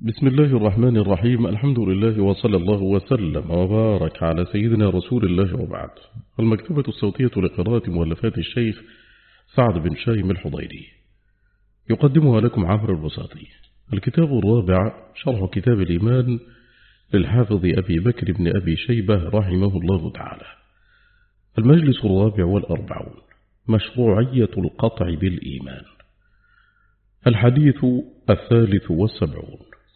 بسم الله الرحمن الرحيم. الحمد لله وصلى الله وسلم وبارك على سيدنا رسول الله وبعد. المكتبة الصوتية لقراءة مؤلفات الشيخ سعد بن شايم الحضيري يقدمها لكم عمرو البساطي. الكتاب الرابع شرح كتاب الإيمان للحافظ أبي بكر بن أبي شيبة رحمه الله تعالى. المجلس الرابع والأربعون، مشروعية القطع بالإيمان. الحديث الثالث والسبعون.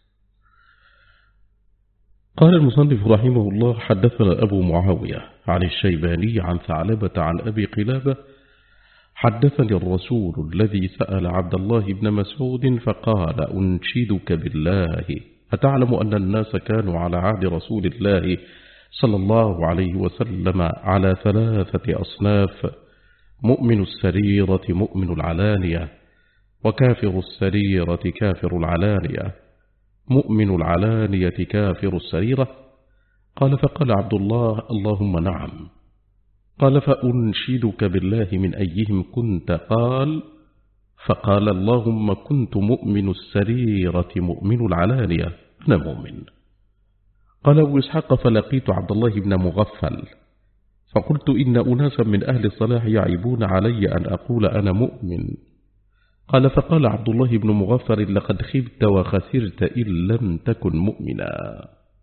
قال المصنف رحمه الله: حدثنا أبو معاوية عن الشيباني عن ثعلبة عن أبي قلابة: حدثني الرسول الذي سأل عبد الله بن مسعود فقال: أنشدك بالله، أتعلم أن الناس كانوا على عهد رسول الله صلى الله عليه وسلم على ثلاثة أصناف: مؤمن السريرة مؤمن العلانية، وكافر السريرة كافر العلانية، مؤمن العلانية كافر السريرة. قال: فقال عبد الله: اللهم نعم. قال: فأنشدك بالله من أيهم كنت؟ قال: فقال: اللهم كنت مؤمن السريرة مؤمن العلانية، أنا مؤمن. قال أبو إسحاق: فلقيت عبد الله بن مغفل فقلت: إن أناسا من أهل الصلاح يعيبون علي أن أقول أنا مؤمن. قال: فقال عبد الله بن مغفل: لقد خبت وخسرت إن لم تكن مؤمنا.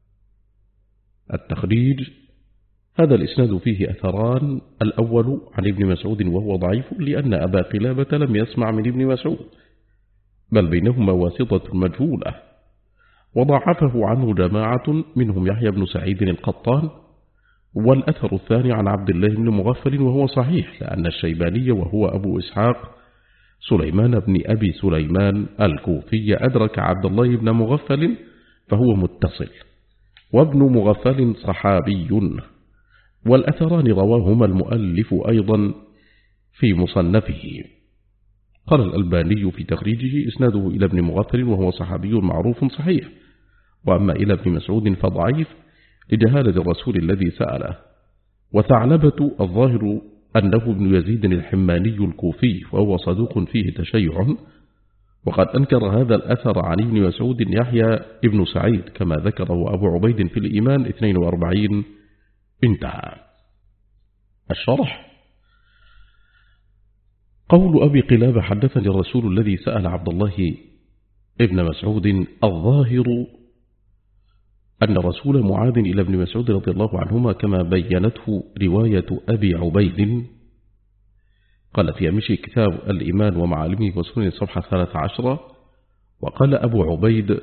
التخريج: هذا الإسناد فيه أثران: الأول عن ابن مسعود وهو ضعيف لأن أبا قلابة لم يسمع من ابن مسعود، بل بينهما واسطة مجهولة، وضعفه عنه جماعة منهم يحيى بن سعيد القطان. والأثر الثاني عن عبد الله بن مغفل وهو صحيح لأن الشيباني وهو أبو إسحاق سليمان بن أبي سليمان الكوفي أدرك عبد الله بن مغفل فهو متصل، وابن مغفل صحابي. والأثران رواهما المؤلف أيضا في مصنفه. قال الألباني في تخريجه: إسناده إلى ابن مغفل وهو صحابي معروف صحيح، وأما إلى ابن مسعود فضعيف لجهالة الرسول الذي سأله. وثعلبة الظاهر أنه ابن يزيد الحماني الكوفي وهو صدوق فيه تشيع، وقد أنكر هذا الأثر عن ابن مسعود يحيى ابن سعيد كما ذكره أبو عبيد في الإيمان 42. انتهى. الشرح: قول أبي قلابة: حدثني الرسول الذي سأل عبد الله ابن مسعود، الظاهر أن رسول معاذ إلى ابن مسعود رضي الله عنهما كما بينته رواية أبي عبيد. قال في أمشي كتاب الإيمان ومعالمه وسنن صفحة 13. وقال أبو عبيد: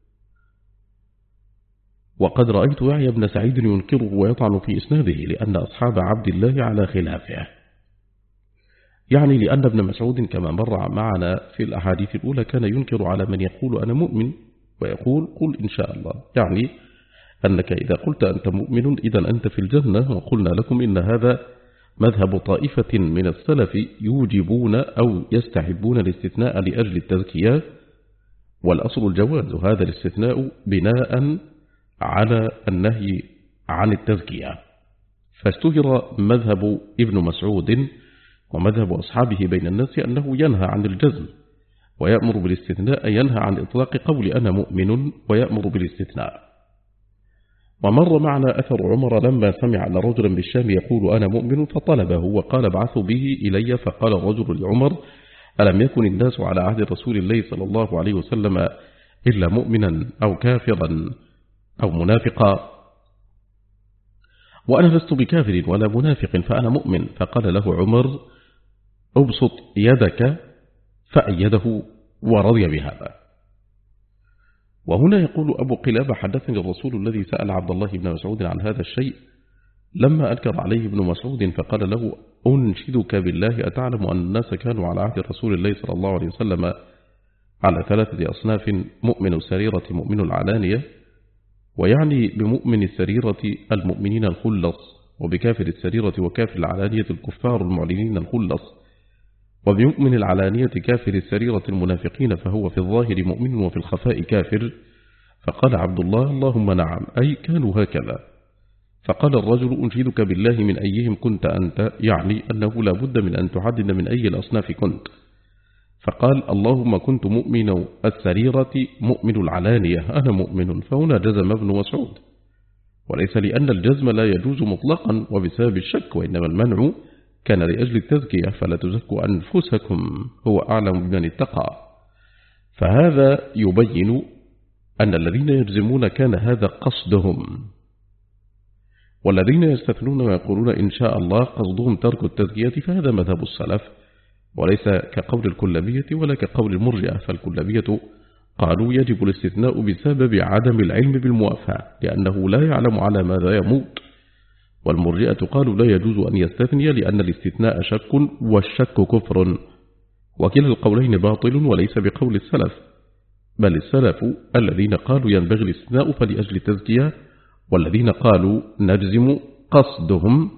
وقد رأيت يحيى بن سعيد ينكره ويطعن في إسناده لأن أصحاب عبد الله على خلافه، يعني لأن ابن مسعود كما مر معنا في الأحاديث الأولى كان ينكر على من يقول أنا مؤمن ويقول قل إن شاء الله، يعني أنك إذا قلت أنت مؤمن إذا أنت في الجنة. وقلنا لكم إن هذا مذهب طائفة من السلف يوجبون أو يستحبون الاستثناء لأجل التزكية، والأصل الجواز، هذا الاستثناء بناء على النهي عن التزكية. فاشتهر مذهب ابن مسعود ومذهب أصحابه بين الناس أنه ينهى عن الجزم ويأمر بالاستثناء، ينهى عن إطلاق قول أنا مؤمن ويأمر بالاستثناء. ومر معنا أثر عمر لما سمع أن رجلا بالشام يقول أنا مؤمن فطلبه وقال: ابعثوا به إلي. فقال الرجل لعمر: ألم يكن الناس على عهد رسول الله صلى الله عليه وسلم إلا مؤمنا أو كافرا أو منافقا؟ وأنا لست بكافر ولا منافق فأنا مؤمن. فقال له عمر: أبسط يدك، فأيده ورضي بهذا. وهنا يقول أبو قلابة: حدثني الرسول الذي سأل عبد الله بن مسعود عن هذا الشيء لما أنكر عليه ابن مسعود فقال له: أنشدك بالله، أتعلم أن الناس كانوا على عهد رسول الله صلى الله عليه وسلم على ثلاثة أصناف: مؤمن السريرة مؤمن العلانية، ويعني بمؤمن السريرة المؤمنين الخلص، وبكافر السريرة وكافر العلانية الكفار المعلنين الخلص، وبمؤمن العلانية كافر السريرة المنافقين، فهو في الظاهر مؤمن وفي الخفاء كافر. فقال عبد الله: اللهم نعم، أي كانوا هكذا. فقال الرجل: أنشدك بالله من أيهم كنت أنت، يعني أنه لا بد من أن تحدد من أي الأصناف كنت. فقال اللهم كنت مؤمن السريرة مؤمن العلانية أنا مؤمن، فهنا جزم ابن مسعود، وليس لأن الجزم لا يجوز مطلقا وبسبب الشك، وإنما المنع كان لأجل التزكية، فلا تزكوا أنفسكم هو أعلم بمن اتقى. فهذا يبين أن الذين يجزمون كان هذا قصدهم، والذين يستثنون ويقولون إن شاء الله قصدهم ترك التزكية، فهذا مذهب السلف، وليس كقول الكلابية ولا كقول المرجئة. فالكلابية قالوا يجب الاستثناء بسبب عدم العلم بالموافاة لأنه لا يعلم على ماذا يموت، والمرجئة قالوا لا يجوز أن يستثني لأن الاستثناء شك والشك كفر، وكلا القولين باطل وليس بقول السلف، بل السلف الذين قالوا ينبغي الاستثناء فلأجل التزكية، والذين قالوا نجزم قصدهم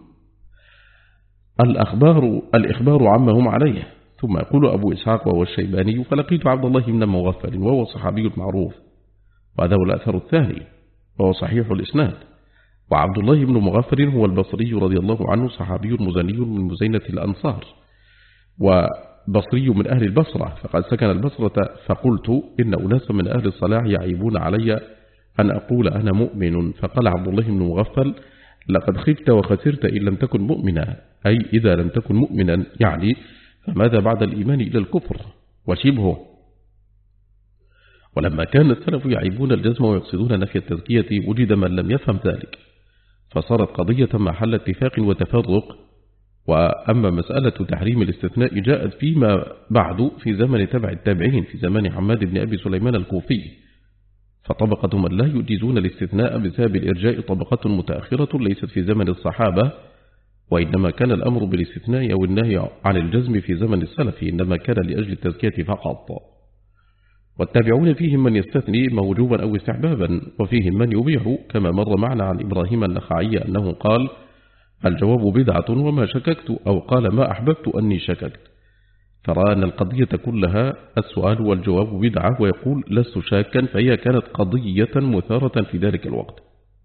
الإخبار عما هم عليه. ثم يقول أبو إسحاق وهو الشيباني فلقيت عبد الله بن مغفل وهو صحابي معروف، وهذا هو الأثر الثاني وهو صحيح الإسناد. وعبد الله بن مغفل هو البصري رضي الله عنه، صحابي مزني من مزينة الأنصار، وبصري من أهل البصرة، فقد سكن البصرة. فقلت إن أناس من أهل الصلاح يعيبون علي أن أقول أنا مؤمن، فقال عبد الله بن مغفل لقد خفت وخسرت إن لم تكن مؤمنا، أي إذا لم تكن مؤمنا يعني فماذا بعد الإيمان إلى الكفر وشبهه. ولما كان السلف يعيبون الجزم ويقصدون نفي التزكية وجد من لم يفهم ذلك، فصارت قضية محل اتفاق وتفرق. وأما مسألة تحريم الاستثناء جاءت فيما بعد في زمن تبع التابعين، في زمن حماد بن أبي سليمان الكوفي، فطبقة من لا يجيزون الاستثناء بسبب الإرجاء طبقة متأخرة ليست في زمن الصحابة، وإنما كان الأمر بالاستثناء أو النهي عن الجزم في زمن السلف إنما كان لأجل التزكية فقط. والتابعون فيهم من يستثني موجوبا أو استحبابا، وفيهم من يبيح، كما مر معنا عن إبراهيم النخعي أنه قال الجواب بدعة وما شككت، أو قال ما أحببت أني شككت، فرأى أن القضية كلها السؤال والجواب بدعة، ويقول لست شاكا، فهي كانت قضية مثارة في ذلك الوقت.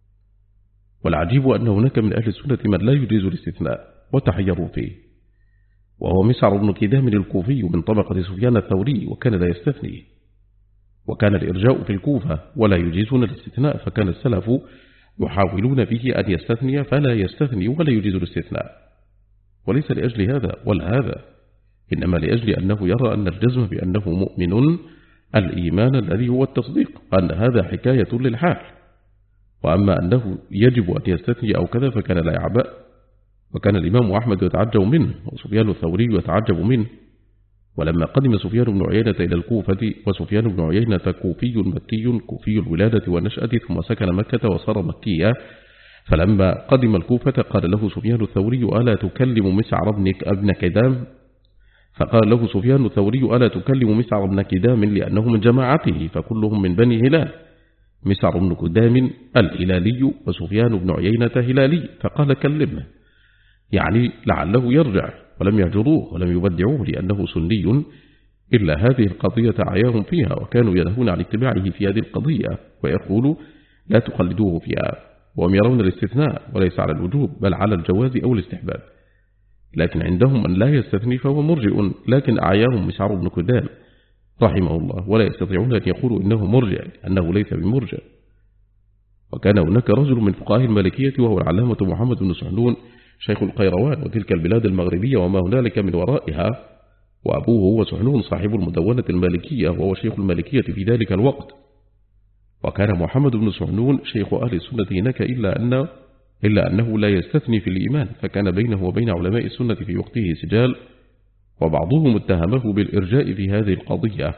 والعجيب أن هناك من أهل السنة من لا يجيز الاستثناء وتحيروا فيه، وهو مسعر بن كدام الكوفي من طبقة سفيان الثوري، وكان لا يستثني، وكان الإرجاء في الكوفة ولا يجيزون الاستثناء، فكان السلف يحاولون فيه أن يستثني فلا يستثني ولا يجيز الاستثناء، وليس لأجل هذا ولا هذا، إنما لأجل أنه يرى أن الجزم بأنه مؤمن الإيمان الذي هو التصديق أن هذا حكاية للحال، وأما أنه يجب أن يستثني أو كذا فكان لا يعبأ. وكان الإمام أحمد يتعجب منه وسفيان الثوري يتعجب منه. ولما قدم سفيان بن عيينة إلى الكوفة، وسفيان بن عيينة كوفي مكي كوفي الولادة والنشأة، ثم سكن مكة وصار مكيا، فلما قدم الكوفة قال له سفيان الثوري ألا تكلم مسعر ابن كدام؟ فقال له سفيان الثوري ألا تكلم مسعر بن كدام لأنه من جماعته، فكلهم من بني هلال، مسعر بن كدام الهلالي وسفيان بن عيينة هلالي، فقال كلمه، يعني لعله يرجع، ولم يهجروه ولم يبدعوه لأنه سني، إلا هذه القضية عياهم فيها، وكانوا ينهون عن اتباعه في هذه القضية ويقولوا لا تقلدوه فيها، وهم يرون الاستثناء وليس على الوجوب بل على الجواز أو الاستحباب. لكن عندهم من لا يستثني فهو مرجئ، لكن أعياهم مسعر بن كدام رحمه الله، ولا يستطيعون أن يقولوا إنه مرجئ لأنه ليس بمرجئ. وكان هناك رجل من فقهاء المالكية وهو العلامة محمد بن سحنون شيخ القيروان وتلك البلاد المغربية وما هنالك من ورائها، وأبوه هو سحنون صاحب المدونة المالكية وهو شيخ المالكية في ذلك الوقت. وكان محمد بن سحنون شيخ أهل السنة هناك إلا أنه لا يستثني في الإيمان، فكان بينه وبين علماء السنة في وقته سجال، وبعضهم اتهمه بالإرجاء في هذه القضية.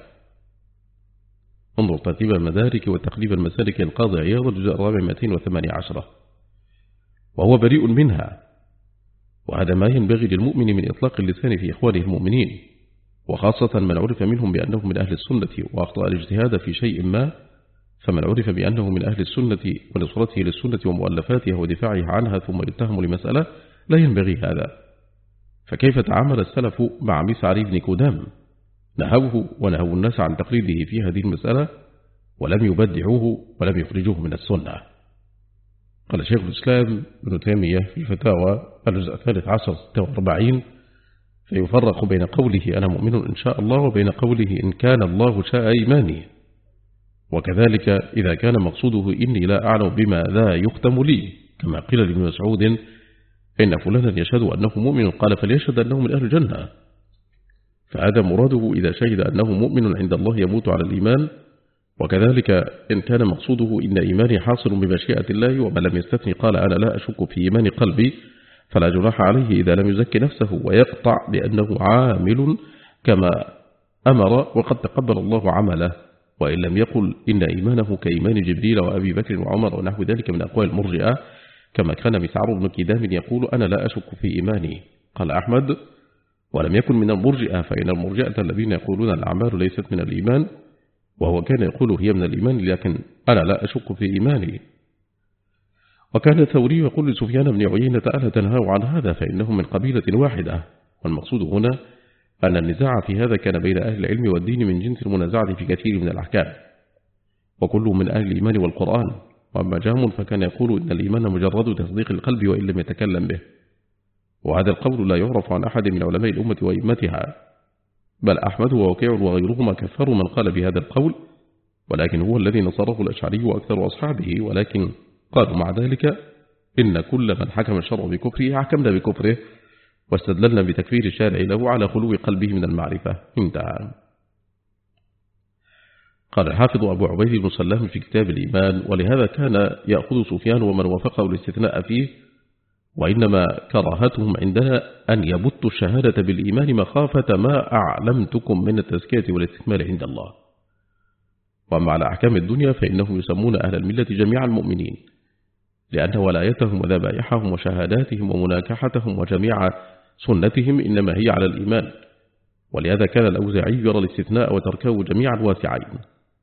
انظر ترتيب المدارك وتقريب المسالك القاضي عياض الجزء الرابع 218، وهو بريء منها. وهذا ما ينبغي للمؤمن من إطلاق اللسان في إخوانه المؤمنين، وخاصة من عرف منهم بأنه من أهل السنة وأخطأ الاجتهاد في شيء ما، فمن عرف بأنه من أهل السنة ونصرته للسنة ومؤلفاتها ودفاعها عنها ثم يتهم لمسألة لا ينبغي هذا. فكيف تعامل السلف مع مسعر بن كدام؟ نهوه ونهوا الناس عن تقليده في هذه المسألة، ولم يبدعوه ولم يخرجوه من السنة. قال شيخ الإسلام ابن تيمية في الفتاوى الجزء 13 46 فيفرق بين قوله أنا مؤمن إن شاء الله وبين قوله إن كان الله شاء إيماني. وكذلك إذا كان مقصوده إني لا أعلم بما ذا يختم لي، كما قيل لابن مسعود إن فلانا يشهد أنه مؤمن قال فليشهد أنه من أهل الجنة، فهذا مراده إذا شهد أنه مؤمن عند الله يموت على الإيمان. وكذلك إن كان مقصوده إن إيماني حاصل بمشيئة الله ومن لم يستثني قال أنا لا أشك في إيمان قلبي، فلا جناح عليه إذا لم يزكي نفسه ويقطع بأنه عامل كما أمر وقد تقبل الله عمله، وإن لم يقل إن إيمانه كإيمان جبريل وأبي بكر وعمر ونحو ذلك من أقوال المرجئة، كما كان مسعر بن كدام يقول أنا لا أشك في إيماني. قال أحمد ولم يكن من المرجئة، فإن المرجئة الذين يقولون الأعمال ليست من الإيمان، وهو كان يقول هي من الإيمان لكن أنا لا أشك في إيماني. وكان الثوري يقول لسفيان بن عيينة ألا تنهوا عن هذا فإنهم من قبيلة واحدة. والمقصود هنا أن النزاع في هذا كان بين أهل العلم والدين من جنس المنازعة في كثير من الأحكام، وكل من أهل الإيمان والقرآن. وأما جهم فكان يقول إن الإيمان مجرد تصديق القلب وإن لم يتكلم به، وهذا القول لا يعرف عن أحد من علماء الأمة وإمتها، بل أحمد ووكيع وغيرهما كفروا من قال بهذا القول، ولكن هو الذي نصره الأشعري وأكثر أصحابه. ولكن قالوا مع ذلك إن كل من حكم الشرع بكفره حكمنا بكفره، واستدللنا بتكفير الشارع له على خلو قلبه من المعرفة. انتهى. قال الحافظ أبو عبيد بن سلام في كتاب الإيمان ولهذا كان يأخذ سفيان ومن وافقه الاستثناء فيه، وإنما كراهتهم عندنا أن يبتوا الشهادة بالإيمان مخافة ما أعلمتكم من التزكية والاستكمال عند الله. وأما على أحكام الدنيا فإنهم يسمون أهل الملة جميعا المؤمنين، لأن ولايتهم وذبائحهم وشهاداتهم ومناكحتهم وجميع سنتهم إنما هي على الإيمان. ولهذا كان الأوزاعي يرى الاستثناء وتركه جميعا واسعين.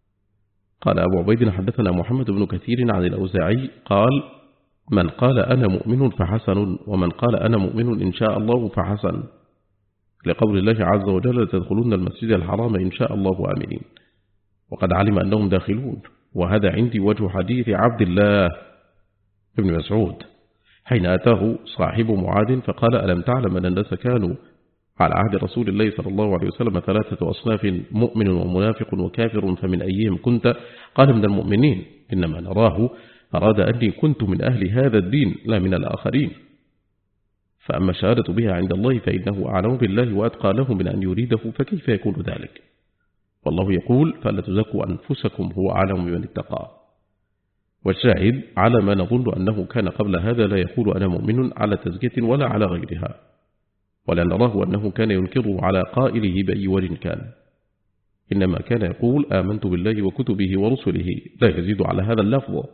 قال أبو عبيد حدثنا محمد بن كثير عن الأوزاعي قال من قال أنا مؤمن فحسن، ومن قال أنا مؤمن إن شاء الله فحسن، لقول الله عز وجل تدخلون المسجد الحرام إن شاء الله آمنين، وقد علم أنهم داخلون. وهذا عندي وجه حديث عبد الله ابن مسعود حين أتاه صاحب معاذ فقال ألم تعلم أن الناس كانوا على عهد رسول الله صلى الله عليه وسلم 3 أصناف مؤمن ومنافق وكافر فمن أيهم كنت؟ قال من المؤمنين، إنما نراه أراد أني كنت من أهل هذا الدين لا من الآخرين. فأما الشهادة بها عند الله فإنه أعلم بالله وأتقى له من أن يريده، فكيف يكون ذلك؟ والله يقول فلا تزكوا أنفسكم هو أعلم بمن اتقى. والشاهد على ما نظن أنه كان قبل هذا لا يقول أنا مؤمن على تزكية ولا على غيرها، ولا نراه أنه كان ينكره على قائله بأي وجه كان، إنما كان يقول آمنت بالله وكتبه ورسله لا يزيد على هذا اللفظ،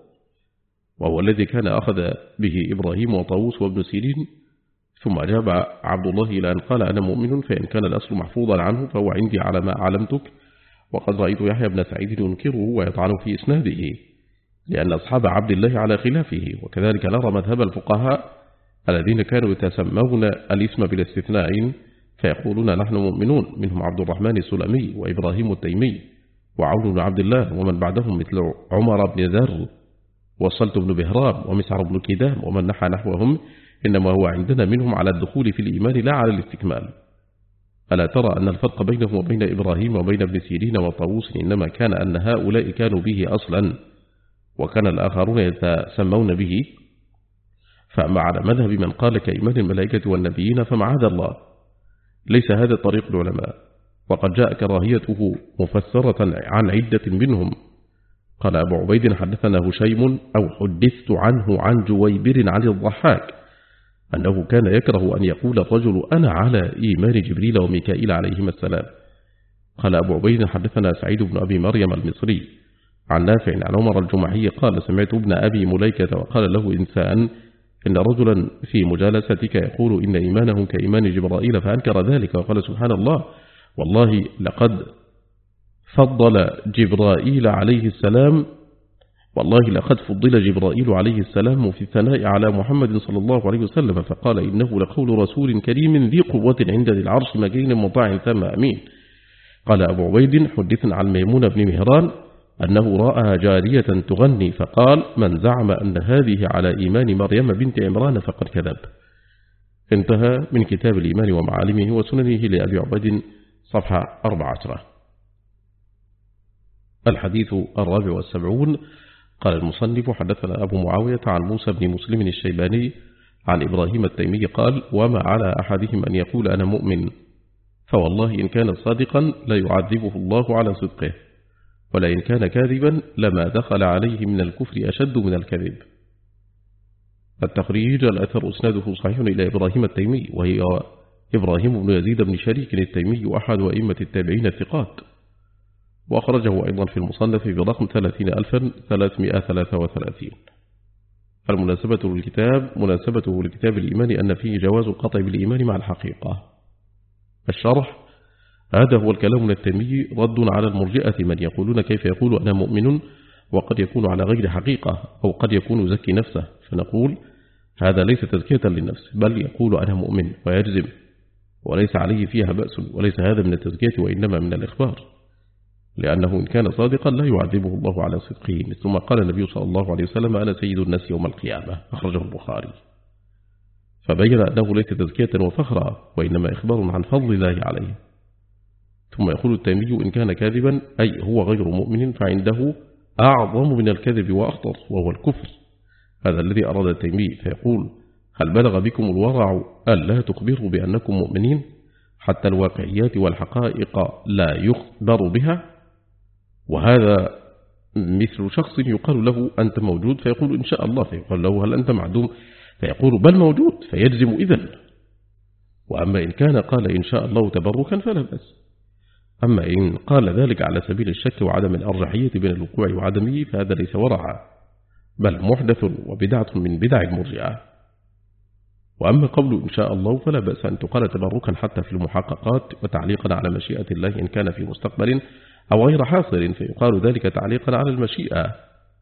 وهو الذي كان أخذ به إبراهيم وطاووس وابن سيرين. ثم أجاب عبد الله إلى أن قال أنا مؤمن، فإن كان الأصل محفوظا عنه فهو عندي على ما علمتك. وقد رأيت يحيى بن سعيد ينكره ويطعن في إسناده، لأن أصحاب عبد الله على خلافه. وكذلك نرى مذهب الفقهاء الذين كانوا يتسمون الاسم بالاستثناء فيقولون نحن مؤمنون، منهم عبد الرحمن السلمي وإبراهيم التيمي وعون بن عبد الله ومن بعدهم مثل عمر بن ذر وصلت بن بهرام ومسعر بن كدام ومن نحى نحوهم، إنما هو عندنا منهم على الدخول في الإيمان لا على الاستكمال. ألا ترى أن الفرق بينهم وبين إبراهيم وبين ابن سيرين وطاووس إنما كان أن هؤلاء كانوا به أصلا وكان الآخرون يتسمون به. فأما على مذهب من قال كإيمان الملائكة والنبيين فمعاذ الله ليس هذا طريق العلماء، وقد جاء كراهيته مفسرة عن عدة منهم. قال أبو عبيد حدثنا هشيم أو حدثت عنه عن جويبر عن الضحاك أنه كان يكره أن يقول الرجل أنا على إيمان جبريل وميكائيل عليهما السلام. قال أبو عبيد حدثنا سعيد بن أبي مريم المصري عن نافع عن عمر الجمحي قال سمعت ابن أبي مليكة وقال له إنسان إن رجلا في مجالستك يقول إن إيمانه كإيمان جبرائيل، فأنكر ذلك وقال سبحان الله والله لقد فضل جبرائيل عليه السلام عليه السلام في الثناء على محمد صلى الله عليه وسلم، فقال إنه لقول رسول كريم ذي قوة عند ذي العرش مكين مطاع ثم أمين. قال أبو عبيد حدثنا عن ميمون بن مهران أنه رأى جارية تغني فقال من زعم أن هذه على إيمان مريم بنت عمران فقد كذب. انتهى من كتاب الإيمان ومعالمه وسننه لأبي عبيد صفحة 14. الحديث 74. قال المصنف: حدثنا أبو معاوية عن موسى بن مسلم الشيباني عن إبراهيم التيمي قال: وما على أحدهم أن يقول أنا مؤمن، فوالله إن كان صادقا لا يعذبه الله على صدقه، ولئن كان كاذبا لما دخل عليه من الكفر أشد من الكذب. التخريج: الأثر أسناده صحيح إلى إبراهيم التيمي، وهي إبراهيم بن يزيد بن شريك التيمي أحد أئمة التابعين الثقات، وأخرجه أيضا في المصنف برقم 30333. المناسبة للكتاب: مناسبته لكتاب الإيمان أن فيه جواز القطع بالإيمان مع الحقيقة. الشرح: هذا هو الكلام من التيمي رد على المرجئة من يقولون كيف يقول أنا مؤمن وقد يكون على غير حقيقة، أو قد يكون يزكي نفسه، فنقول هذا ليس تزكية للنفس، بل يقول أنا مؤمن ويجزم، وليس عليه فيها بأس، وليس هذا من التزكية وإنما من الإخبار، لأنه إن كان صادقا لا يعذبه الله على صدقه، مثل ما قال النبي صلى الله عليه وسلم: أنا سيد الناس يوم القيامة، أخرجه البخاري. فبين أنه ليس تزكية وفخرا، وإنما إخبار عن فضل الله عليه. ثم يقول التيمي: إن كان كاذبا أي هو غير مؤمن، فعنده أعظم من الكذب وأخطر، وهو الكفر. هذا الذي أراد التيمي، فيقول: هل بلغ بكم الورع ألا تخبروا بأنكم مؤمنين حتى الواقعيات والحقائق لا يخبر بها؟ وهذا مثل شخص يقال له أنت موجود فيقول إن شاء الله، فيقال له هل أنت معدوم فيقول بل موجود، فيجزم إذن. وأما إن كان قال إن شاء الله تبركا فلا بأس. أما إن قال ذلك على سبيل الشك وعدم الأرجحية بين الوقوع وعدمه فهذا ليس ورعا، بل محدث وبدعة من بدع المرجئة. وأما قول إن شاء الله فلا بأس أن تقال تبركا حتى في المحققات وتعليقا على مشيئة الله إن كان في مستقبل أو غير حاصل، فيقال ذلك تعليقا على المشيئة.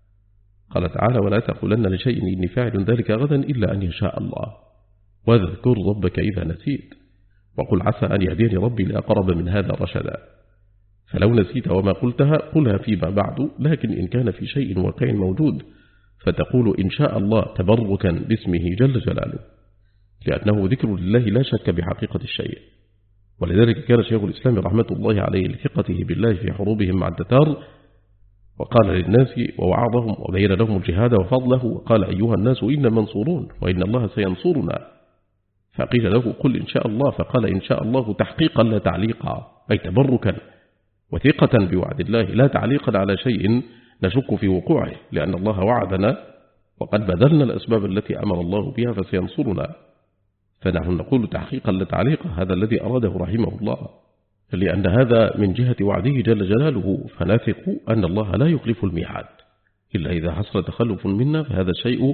قال تعالى: ولا تقولن لشيء إني فاعل ذلك غدا إلا أن يشاء الله، واذكر ربك إذا نسيت، وقل عسى أن يهديني ربي لأقرب من هذا رشدا. فلو نسيت وما قلتها قلها فيما بعد، لكن إن كان في شيء واقع موجود فتقول إن شاء الله تبركا باسمه جل جلاله، لأنه ذكر لله لا شك بحقيقة الشيء. ولذلك كان شيخ الإسلام رحمة الله عليه لثقته بالله في حروبهم مع التتار، وقال للناس ووعظهم وبين لهم الجهاد وفضله، وقال: أيها الناس إنا منصورون وإن الله سينصرنا. فقيل له: قل إن شاء الله، فقال: إن شاء الله تحقيقا لا تعليقا، أي تبركا وثقة بوعد الله لا تعليقا على شيء نشك في وقوعه، لأن الله وعدنا وقد بذلنا الأسباب التي أمر الله بها فسينصرنا. فنحن نقول تحقيقا لا تعليقا، هذا الذي أراده رحمه الله، لأن هذا من جهة وعده جل جلاله، فنثق أن الله لا يخلف الميعاد، إلا إذا حصل تخلف منا فهذا الشيء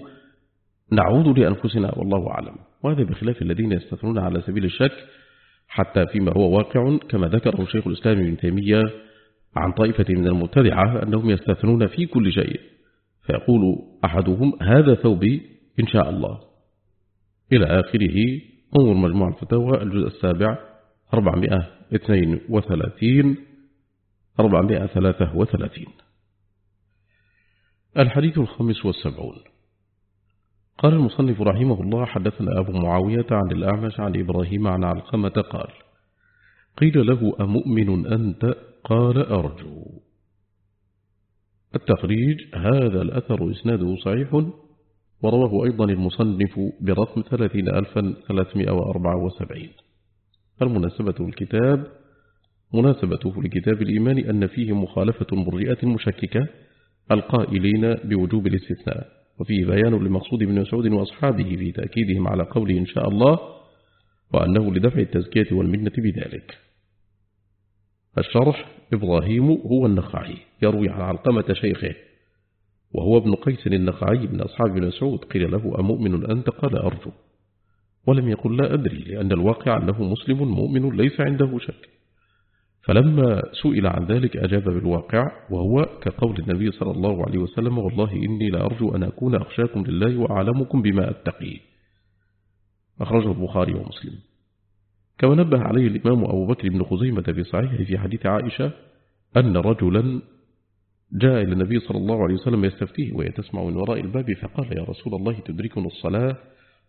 نعود لأنفسنا والله أعلم. وهذا بخلاف الذين يستثنون على سبيل الشك حتى فيما هو واقع، كما ذكره شيخ الإسلام ابن تيمية عن طائفة من المبتدعة أنهم يستثنون في كل شيء، فيقول أحدهم: هذا ثوبي إن شاء الله، إلى آخره. انظر مجموع الفتاوى الجزء 7 432 433. الحديث 75. قال المصنف رحمه الله: حدثنا أبو معاوية عن الأعمش عن إبراهيم عن علقمة قال: قيل له: أمؤمن أنت؟ قال: أرجو. التخريج: هذا الأثر إسناده صحيح، ورواه أيضا المصنف برقم 30374. المناسبة الكتاب: مناسبته لكتاب الإيمان أن فيه مخالفة مرجئة مشككة القائلين بوجوب الاستثناء، وفيه بيان لمقصود ابن مسعود وأصحابه في تأكيدهم على قوله إن شاء الله، وأنه لدفع التزكية والمنة بذلك. الشرح: إبراهيم هو النخعي يروي عن علقمة شيخه، وهو ابن قيس النخعي من أصحاب ابن مسعود. قيل له: أمؤمن أنت؟ قال: أرجو. ولم يقل لا أدري، لأن الواقع أنه مسلم مؤمن ليس عنده شك. فلما سئل عن ذلك أجاب بالواقع، وهو كقول النبي صلى الله عليه وسلم: والله إني لأرجو أن أكون أخشاكم لله وأعلمكم بما أتقي. أخرجه البخاري ومسلم. كما نبه عليه الإمام أبو بكر بن خزيمة في صحيحه في حديث عائشة أن رجلا جاء إلى النبي صلى الله عليه وسلم يستفتيه وهي تسمع من وراء الباب، فقال: يا رسول الله تدركنا الصلاة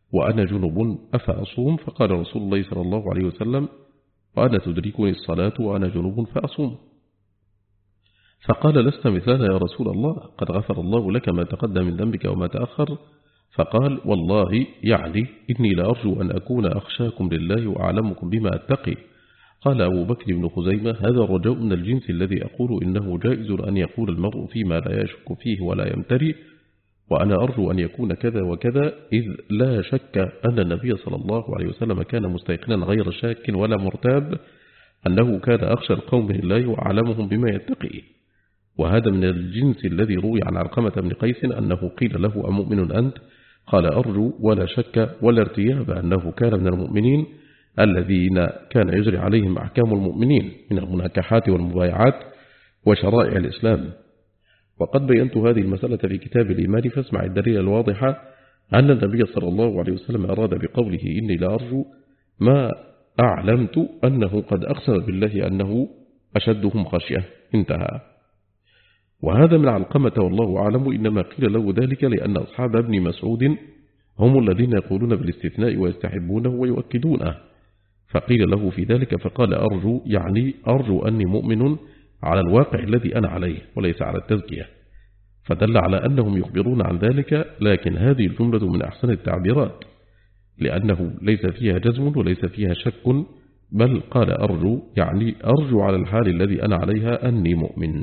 وأنا جنب أفأصوم؟ فقال رسول الله صلى الله عليه وسلم: وأنا تدركني الصلاة وأنا جنب فأصوم. فقال: لست مثلنا يا رسول الله، قد غفر الله لك ما تقدم من ذنبك وما تأخر. فقال: والله يعني إني لأرجو أن أكون أخشاكم لله وأعلمكم بما أتقي. قال أبو بكر بن خزيمة: هذا الرجاء من الجنس الذي أقول إنه جائز أن يقول المرء فيما لا يشك فيه ولا يمتري، وأنا أرجو أن يكون كذا وكذا، إذ لا شك أن النبي صلى الله عليه وسلم كان مستيقنا غير شاك ولا مرتاب أنه كان أخشى القوم لله وأعلمهم بما يتقي. وهذا من الجنس الذي روي عن علقمة بن قيس أنه قيل له: أمؤمن أنت؟ قال: أرجو ولا شك ولا ارتياب أنه كان من المؤمنين الذين كان يجري عليهم أحكام المؤمنين من المناكحات والمبايعات وشرائع الإسلام. وقد بينت هذه المسألة في كتاب الإيمان، فاسمع الدليل الواضحة أن النبي صلى الله عليه وسلم أراد بقوله إني لأرجو ما أعلمت أنه قد أقسم بالله أنه أشدهم خشية. انتهى. وهذا من علقمة والله أعلم، إنما قيل له ذلك لأن أصحاب ابن مسعود هم الذين يقولون بالاستثناء ويستحبونه ويؤكدونه، فقيل له في ذلك فقال: أرجو يعني أرجو أني مؤمن على الواقع الذي أنا عليه وليس على التزكية، فدل على أنهم يخبرون عن ذلك. لكن هذه الجملة من أحسن التعبيرات، لأنه ليس فيها جزم وليس فيها شك، بل قال أرجو يعني أرجو على الحال الذي أنا عليها أني مؤمن.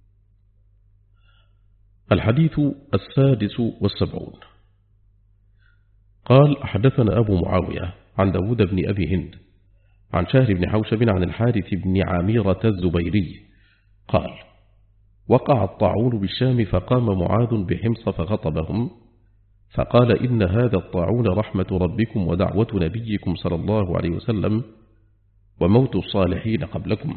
الحديث 76. قال: حدثنا أبو معاوية عن داود بن أبي هند عن شهر بن حوشب عن الحارث بن عامرة الزبيري قال: وقع الطاعون بالشام فقام معاذ بحمص فخطبهم فقال: إن هذا الطاعون رحمة ربكم ودعوة نبيكم صلى الله عليه وسلم وموت الصالحين قبلكم،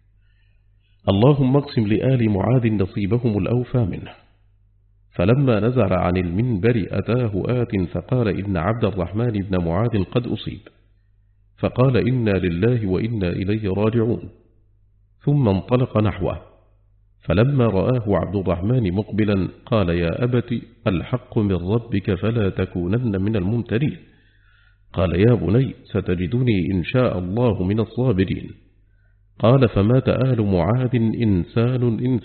اللهم اقسم لآل معاذ نصيبهم الأوفى منه. فلما نزل عن المنبر أتاه آت فقال: إن عبد الرحمن بن معاذ قد أصيب. فقال: إنا لله وإنا إليه راجعون. ثم انطلق نحوه، فلما رآه عبد الرحمن مقبلا قال: يا أبت الحق من ربك فلا تكونن من الممترين. قال: يا بني ستجدني إن شاء الله من الصابرين. قال: فمات آل معاذ إنسان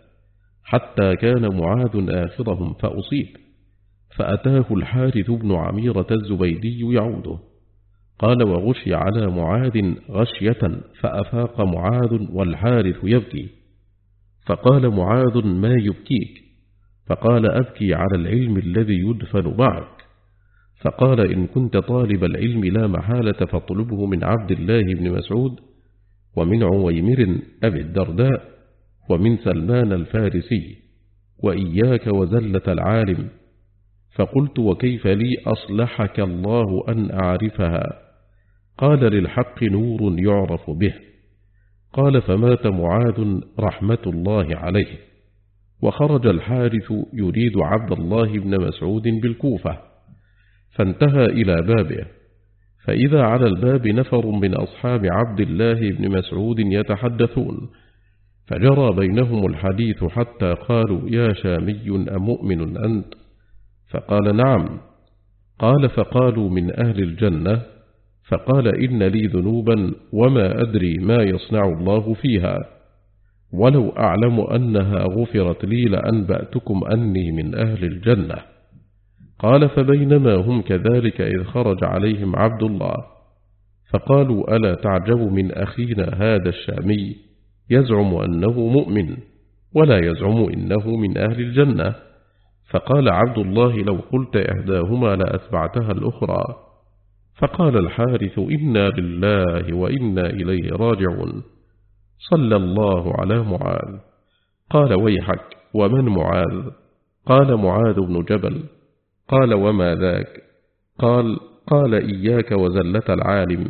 حتى كان معاذ آخرهم فأصيب، فأتاه الحارث بن عميرة الزبيدي يعوده. قال: وغشي على معاذ غشية فأفاق معاذ والحارث يبكي. فقال معاذ: ما يبكيك؟ فقال: أبكي على العلم الذي يدفن معك. فقال: إن كنت طالب العلم لا محالة فاطلبه من عبد الله بن مسعود ومن عويمر أبي الدرداء ومن سلمان الفارسي، وإياك وزلة العالم. فقلت: وكيف لي أصلحك الله أن أعرفها؟ قال: للحق نور يعرف به. قال: فمات معاذ رحمة الله عليه. وخرج الحارث يريد عبد الله بن مسعود بالكوفة، فانتهى إلى بابه، فإذا على الباب نفر من أصحاب عبد الله بن مسعود يتحدثون، فجرى بينهم الحديث حتى قالوا: يا شامي أمؤمن أنت؟ فقال: نعم. قال: فقالوا: من أهل الجنة؟ فقال: إن لي ذنوبا وما أدري ما يصنع الله فيها، ولو أعلم أنها غفرت لي لأنبأتكم أني من أهل الجنة. قال: فبينما هم كذلك إذ خرج عليهم عبد الله، فقالوا: ألا تعجب من أخينا هذا الشامي يزعم أنه مؤمن ولا يزعم إنه من أهل الجنة؟ فقال عبد الله: لو قلت إحداهما لأتبعتها الأخرى. فقال الحارث: إنا لله وإنا إليه راجعون. صلى الله على معاذ. قال: ويحك، ومن معاذ؟ قال: معاذ بن جبل. قال: وما ذاك؟ قال: إياك وزلة العالم،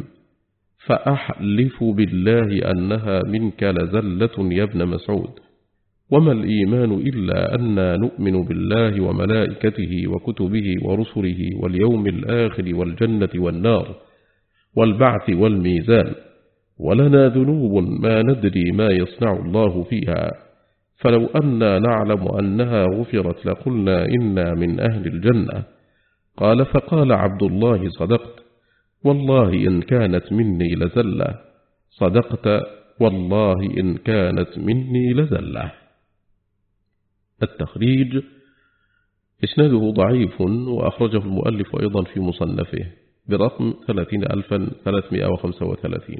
فأحلف بالله أنها منك لزلة يا ابن مسعود. وما الإيمان إلا أننا نؤمن بالله وملائكته وكتبه ورسله واليوم الآخر والجنة والنار والبعث والميزان، ولنا ذنوب ما ندري ما يصنع الله فيها، فلو أننا نعلم أنها غفرت لقلنا إنا من أهل الجنة. قال فقال عبد الله صدقت والله إن كانت مني لزلة. صدقت والله إن كانت مني لزلة. التخريج: إسناده ضعيف، وأخرجه المؤلف أيضا في مصنفه برقم 30335.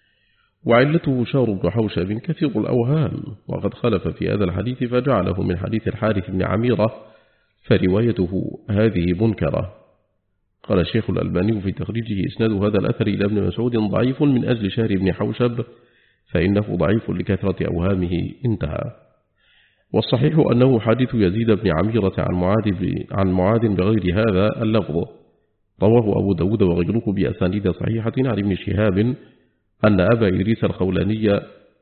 وعلته شار بن حوشب كثير الأوهام، وقد خلف في هذا الحديث فجعله من حديث الحارث بن عميرة، فروايته هذه منكرة. قال الشيخ الألباني في تخريجه: إسناد هذا الأثر إلى ابن مسعود ضعيف من أجل شار بن حوشب، فإنه ضعيف لكثرة أوهامه. انتهى. والصحيح أنه حديث يزيد بن عميرة عن معاذ بغير هذا اللفظ. رواه أبو داود وغيره بأسانيد صحيحة عن ابن شهاب أن أبا إدريس الخولاني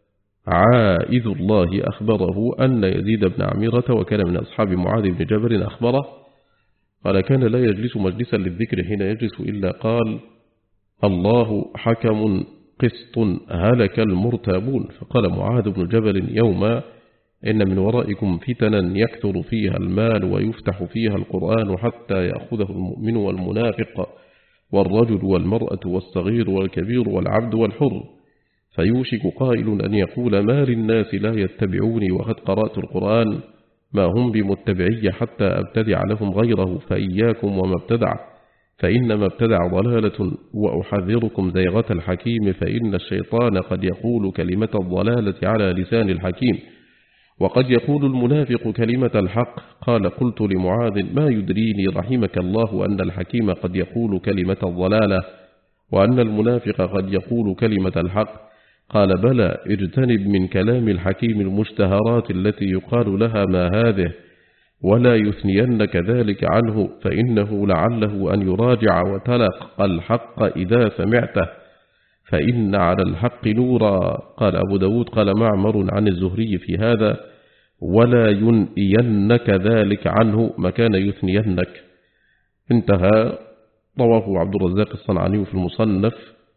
عائذ الله أخبره أن يزيد بن عميرة وكان من أصحاب معاذ بن جبل أخبره قال: كان لا يجلس مجلسا للذكر حين يجلس إلا قال: الله حكم قسط هلك المرتابون. فقال معاذ بن جبل يوما: إن من ورائكم فتنا يكثر فيها المال ويفتح فيها القرآن حتى يأخذه المؤمن والمنافق والرجل والمرأة والصغير والكبير والعبد والحر، فيوشك قائل أن يقول: ما للناس لا يتبعوني وقد قرأت القرآن، ما هم بمتبعي حتى أبتدع لهم غيره، فإياكم وما ابتدع، فإنما ابتدع ضلالة، وأحذركم زيغة الحكيم، فإن الشيطان قد يقول كلمة الضلالة على لسان الحكيم، وقد يقول المنافق كلمة الحق. قال: قلت لمعاذ: ما يدريني رحمك الله أن الحكيم قد يقول كلمة الضلالة وأن المنافق قد يقول كلمة الحق؟ قال: بلى، اجتنب من كلام الحكيم المشتهرات التي يقال لها ما هذه، ولا يثنينك ذلك عنه، فإنه لعله أن يراجع وتلقى الحق إذا سمعته، فإن على الحق نورا. قال أبو داود: قال معمر عن الزهري في هذا: ولا ينئينك ذلك عنه مكان يثنينك. انتهى. رواه عبد الرزاق الصنعاني في المصنف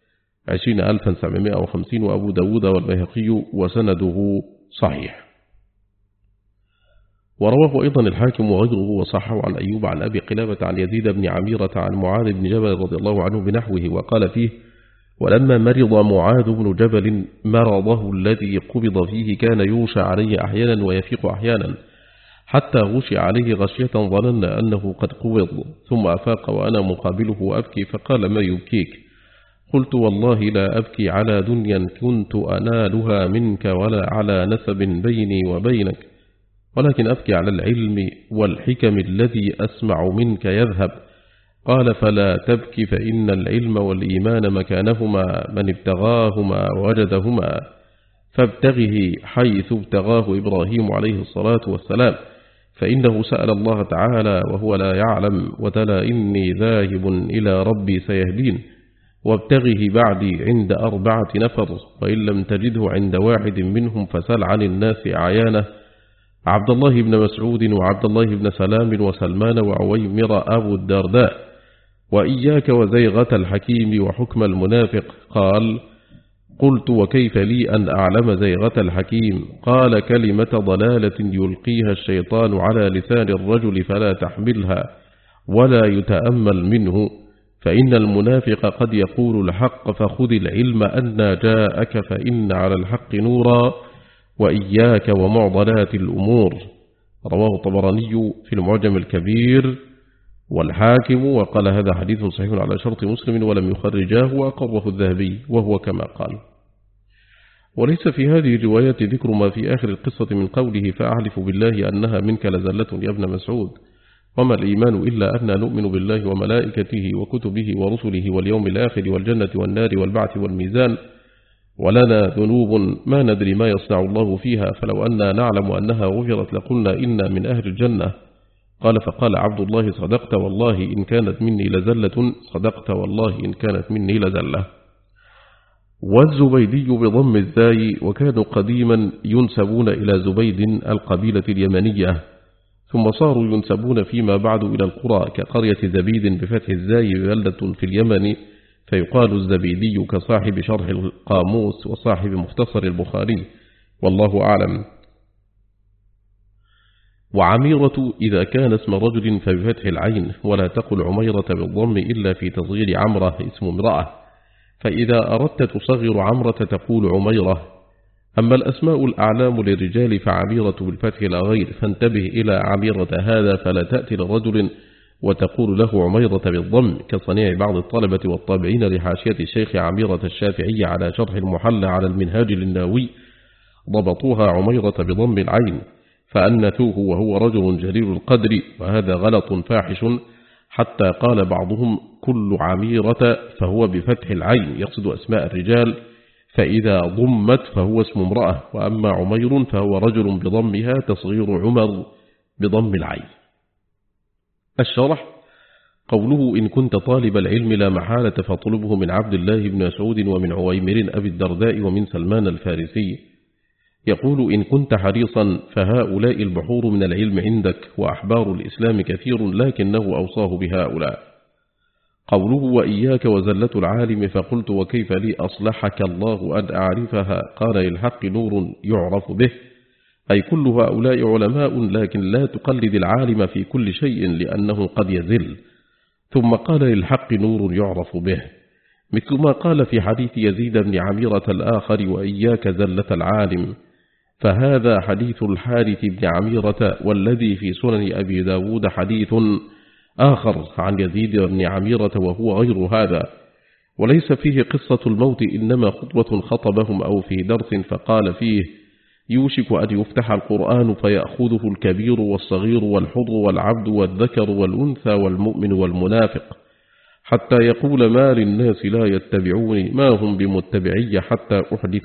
20750، وأبو داود والبيهقي، وسنده صحيح. ورواه أيضا الحاكم وغيره وصححه عن أيوب عن أبي قلابة عن يزيد بن عميرة عن معاذ بن جبل رضي الله عنه بنحوه، وقال فيه: ولما مرض معاذ بن جبل مرضه الذي قبض فيه كان يغشى عليه أحيانا ويفيق أحيانا، حتى غشي عليه غشية ظننا أنه قد قبض، ثم أفاق وأنا مقابله أبكي، فقال: ما يبكيك؟ قلت: والله لا أبكي على دنيا كنت أنالها منك ولا على نسب بيني وبينك، ولكن أبكي على العلم والحكم الذي أسمع منك يذهب. قال: فلا تبكي، فإن العلم والإيمان مكانهما، من ابتغاهما وجدهما، فابتغه حيث ابتغاه إبراهيم عليه الصلاة والسلام، فإنه سأل الله تعالى وهو لا يعلم، وتلا: إني ذاهب إلى ربي سيهدين، وابتغه بعدي عند 4 نفر، وإن لم تجده عند واحد منهم فسل عن الناس أعيانه: عبد الله بن مسعود وعبد الله بن سلام وسلمان وعويمر أبو الدرداء، وإياك وزيغة الحكيم وحكم المنافق. قال: قلت: وكيف لي أن أعلم زيغة الحكيم؟ قال: كلمة ضلالة يلقيها الشيطان على لسان الرجل فلا تحملها ولا يتأمل منه، فإن المنافق قد يقول الحق، فخذ العلم أن جاءك، فإن على الحق نورا، وإياك ومعضلات الأمور. رواه الطبراني في المعجم الكبير والحاكم، وقال: هذا حديث صحيح على شرط مسلم ولم يخرجاه، وأقره الذهبي وهو كما قال. وليس في هذه الرواية ذكر ما في آخر القصة من قوله: فأحلف بالله أنها منك لزلة يا ابن مسعود، وما الإيمان إلا أن نؤمن بالله وملائكته وكتبه ورسله واليوم الآخر والجنة والنار والبعث والميزان، ولنا ذنوب ما ندري ما يصنع الله فيها، فلو أننا نعلم أنها غفرت لقلنا إنا من أهل الجنة. قال: فقال عبد الله: صدقت والله إن كانت مني لزلة، صدقت والله إن كانت مني لزلة. والزبيدي بضم الزاي، وكانوا قديما ينسبون إلى زبيد القبيلة اليمنية، ثم صاروا ينسبون فيما بعد إلى القرى، كقرية زبيد بفتح الزاي بلدة في اليمن، فيقال الزبيدي، كصاحب شرح القاموس وصاحب مختصر البخاري، والله أعلم. وعميرة إذا كان اسم رجل فبفتح العين، ولا تقل عميرة بالضم إلا في تصغير عمرة اسم امرأة، فإذا أردت تصغر عمرة تقول عميرة. أما الأسماء الأعلام للرجال فعميرة بالفتح لا غير، فانتبه إلى عميرة هذا، فلا تأتي لرجل وتقول له عميرة بالضم، كصنيع بعض الطلبة والطابعين لحاشية الشيخ عميرة الشافعي على شرح المحلى على المنهاج للناوي، ضبطوها عميرة بضم العين فأنثوه وهو رجل جليل القدر، وهذا غلط فاحش، حتى قال بعضهم كل عميرة فهو بفتح العين يقصد أسماء الرجال، فإذا ضمت فهو اسم امرأة، وأما عمير فهو رجل بضمها تصغير عمر بضم العين. الشرح: قوله إن كنت طالب العلم لا محالة فاطلبه من عبد الله بن مسعود ومن عويمر أبي الدرداء ومن سلمان الفارسي. يقول إن كنت حريصا فهؤلاء البحور من العلم عندك، وأحبار الإسلام كثير لكنه أوصاه بهؤلاء. قوله وإياك وزلة العالم، فقلت وكيف لي أصلحك الله أن أعرفها؟ قال للحق نور يعرف به، أي كل هؤلاء علماء لكن لا تقلد العالم في كل شيء لأنه قد يزل. ثم قال للحق نور يعرف به، مثل ما قال في حديث يزيد بن عميرة الآخر وإياك زلة العالم، فهذا حديث الحارث بن عميرة، والذي في سنن أبي داود حديث آخر عن يزيد بن عميرة وهو غير هذا، وليس فيه قصة الموت، إنما خطبة خطبهم أو في درس فقال فيه يوشك أن يفتح القرآن فيأخذه الكبير والصغير والحر والعبد والذكر والأنثى والمؤمن والمنافق، حتى يقول ما للناس لا يتبعوني، ما هم بمتبعي حتى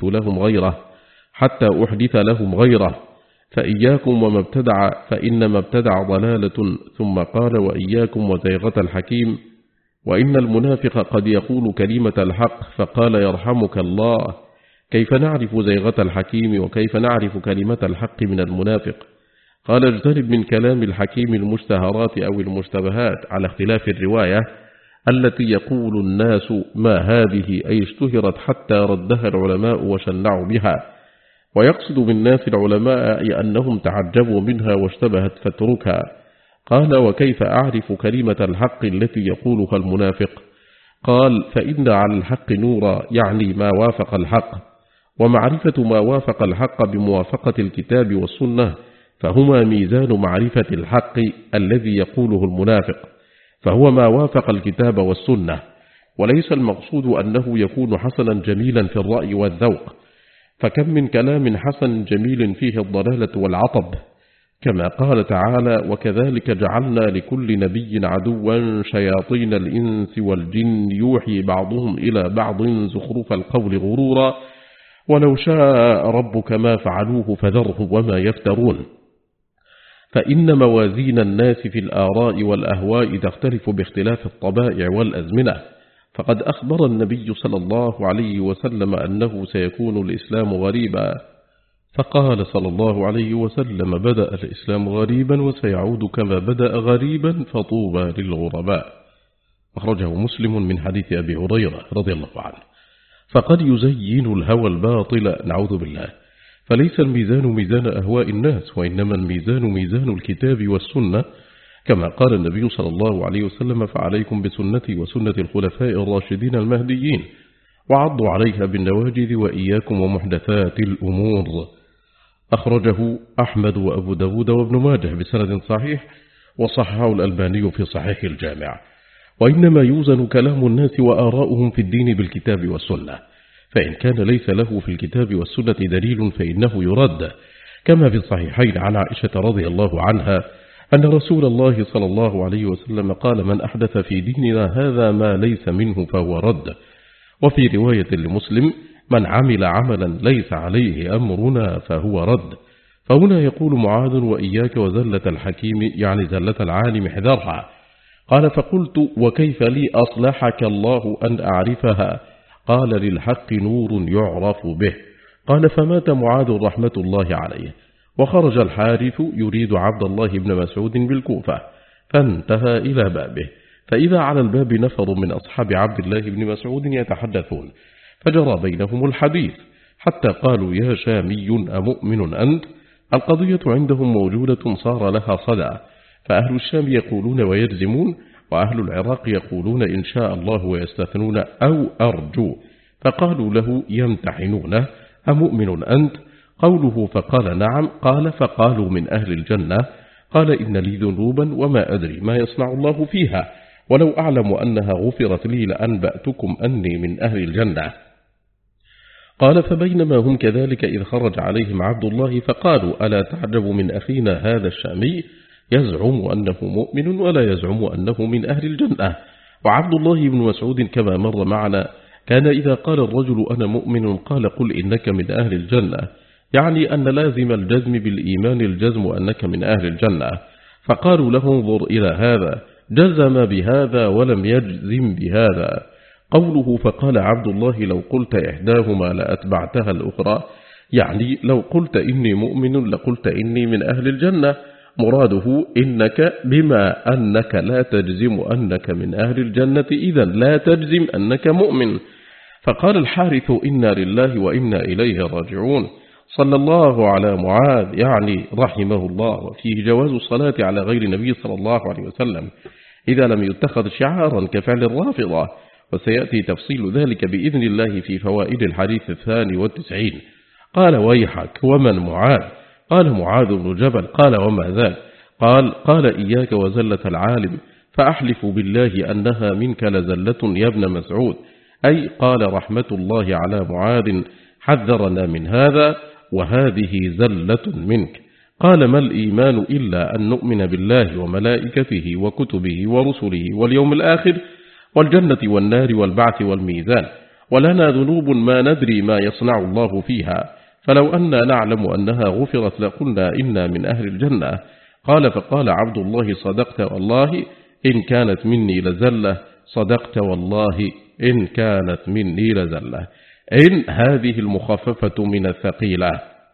أحدث لهم غيره، فإياكم وما ابتدع فإنما ابتدع ضلالة. ثم قال وإياكم وزيغة الحكيم، وإن المنافق قد يقول كلمة الحق، فقال يرحمك الله كيف نعرف زيغة الحكيم وكيف نعرف كلمة الحق من المنافق؟ قال اجتنب من كلام الحكيم المشتهرات أو المشتبهات على اختلاف الرواية التي يقول الناس ما هذه، أي اشتهرت حتى ردها العلماء وشنعوا بها، ويقصد بالناس العلماء أي أنهم تعجبوا منها واشتبهت فاتركها. قال وكيف أعرف كلمة الحق التي يقولها المنافق؟ قال فإن على الحق نورا، يعني ما وافق الحق، ومعرفة ما وافق الحق بموافقة الكتاب والسنة، فهما ميزان معرفة الحق الذي يقوله المنافق، فهو ما وافق الكتاب والسنة، وليس المقصود أنه يكون حسنا جميلا في الرأي والذوق، فكم من كلام حسن جميل فيه الضلالة والعطب، كما قال تعالى وكذلك جعلنا لكل نبي عدوا شياطين الإنس والجن يوحي بعضهم إلى بعض زخرف القول غرورا ولو شاء ربك ما فعلوه فذرهم وما يفترون. فإن موازين الناس في الآراء والأهواء تختلف باختلاف الطبائع والأزمنة، فقد أخبر النبي صلى الله عليه وسلم أنه سيكون الإسلام غريبا، فقال صلى الله عليه وسلم بدأ الإسلام غريبا وسيعود كما بدأ غريبا فطوبى للغرباء. أخرجه مسلم من حديث أبي هريرة رضي الله عنه. فقد يزين الهوى الباطل، نعوذ بالله، فليس الميزان ميزان أهواء الناس، وإنما الميزان ميزان الكتاب والسنة، كما قال النبي صلى الله عليه وسلم فعليكم بسنتي وسنة الخلفاء الراشدين المهديين وعضوا عليها بالنواجذ وإياكم ومحدثات الأمور. أخرجه أحمد وأبو داود وابن ماجه بسند صحيح، وصححه الألباني في صحيح الجامع. وإنما يوزن كلام الناس وآراؤهم في الدين بالكتاب والسنة، فإن كان ليس له في الكتاب والسنة دليل فإنه يرد، كما في الصحيحين عن عائشة رضي الله عنها أن رسول الله صلى الله عليه وسلم قال من أحدث في ديننا هذا ما ليس منه فهو رد. وفي رواية لمسلم من عمل عملا ليس عليه أمرنا فهو رد. فهنا يقول معاذ وإياك وزلة الحكيم، يعني زلة العالم احذرها. قال فقلت وكيف لي أصلحك الله أن أعرفها؟ قال للحق نور يعرف به. قال فمات معاذ رحمة الله عليه، وخرج الحارث يريد عبد الله بن مسعود بالكوفة، فانتهى إلى بابه، فإذا على الباب نفر من أصحاب عبد الله بن مسعود يتحدثون، فجرى بينهم الحديث حتى قالوا يا شامي أمؤمن أنت؟ القضية عندهم موجودة صار لها صدى، فأهل الشام يقولون ويجزمون، وأهل العراق يقولون إن شاء الله ويستثنون أو أرجو. فقالوا له يمتحنونه: أمؤمن أنت؟ قوله فقال نعم. قال: فقالوا من أهل الجنة. قال: إن لي ذنوبا وما أدري ما يصنع الله فيها، ولو أعلم أنها غفرت لي لأنبأتكم أني من أهل الجنة. قال: فبينما هم كذلك إذ خرج عليهم عبد الله فقالوا: ألا تعجب من أخينا هذا الشامي، يزعم أنه مؤمن ولا يزعم أنه من أهل الجنة. وعبد الله بن مسعود كما مر معنا كان إذا قال الرجل أنا مؤمن قال: قل إنك من أهل الجنة، يعني أن لازم الجزم بالإيمان الجزم أنك من أهل الجنة. فقالوا له: انظر إلى هذا، جزم بهذا ولم يجزم بهذا. قوله فقال عبد الله: لو قلت إحداهما لأتبعتها الأخرى، يعني لو قلت إني مؤمن لقلت إني من أهل الجنة. مراده إنك بما أنك لا تجزم أنك من أهل الجنة إذن لا تجزم أنك مؤمن. فقال الحارث: إنا لله وإنا إليه راجعون. صلى الله على معاذ، يعني رحمه الله. وفيه جواز الصلاة على غير النبي صلى الله عليه وسلم إذا لم يتخذ شعارا كفعل الرافضة، وسيأتي تفصيل ذلك بإذن الله في فوائد الحديث 92. قال: ويحك، ومن معاذ؟ قال: معاذ بن جبل. قال: وما ذاك؟ قال: إياك وزلة العالم، فأحلف بالله أنها منك لزلة يا ابن مسعود. أي قال رحمة الله على معاذ حذرنا من هذا، وهذه زلة منك. قال: ما الإيمان إلا أن نؤمن بالله وملائكته وكتبه ورسله واليوم الآخر والجنة والنار والبعث والميزان، ولنا ذنوب ما ندري ما يصنع الله فيها، فلو أننا نعلم أنها غفرت لقلنا إنا من أهل الجنة. قال: فقال عبد الله: صدقت والله إن كانت مني لزلة، صدقت والله إن كانت مني لزلة. إن هذه المخففة من الثقيلة،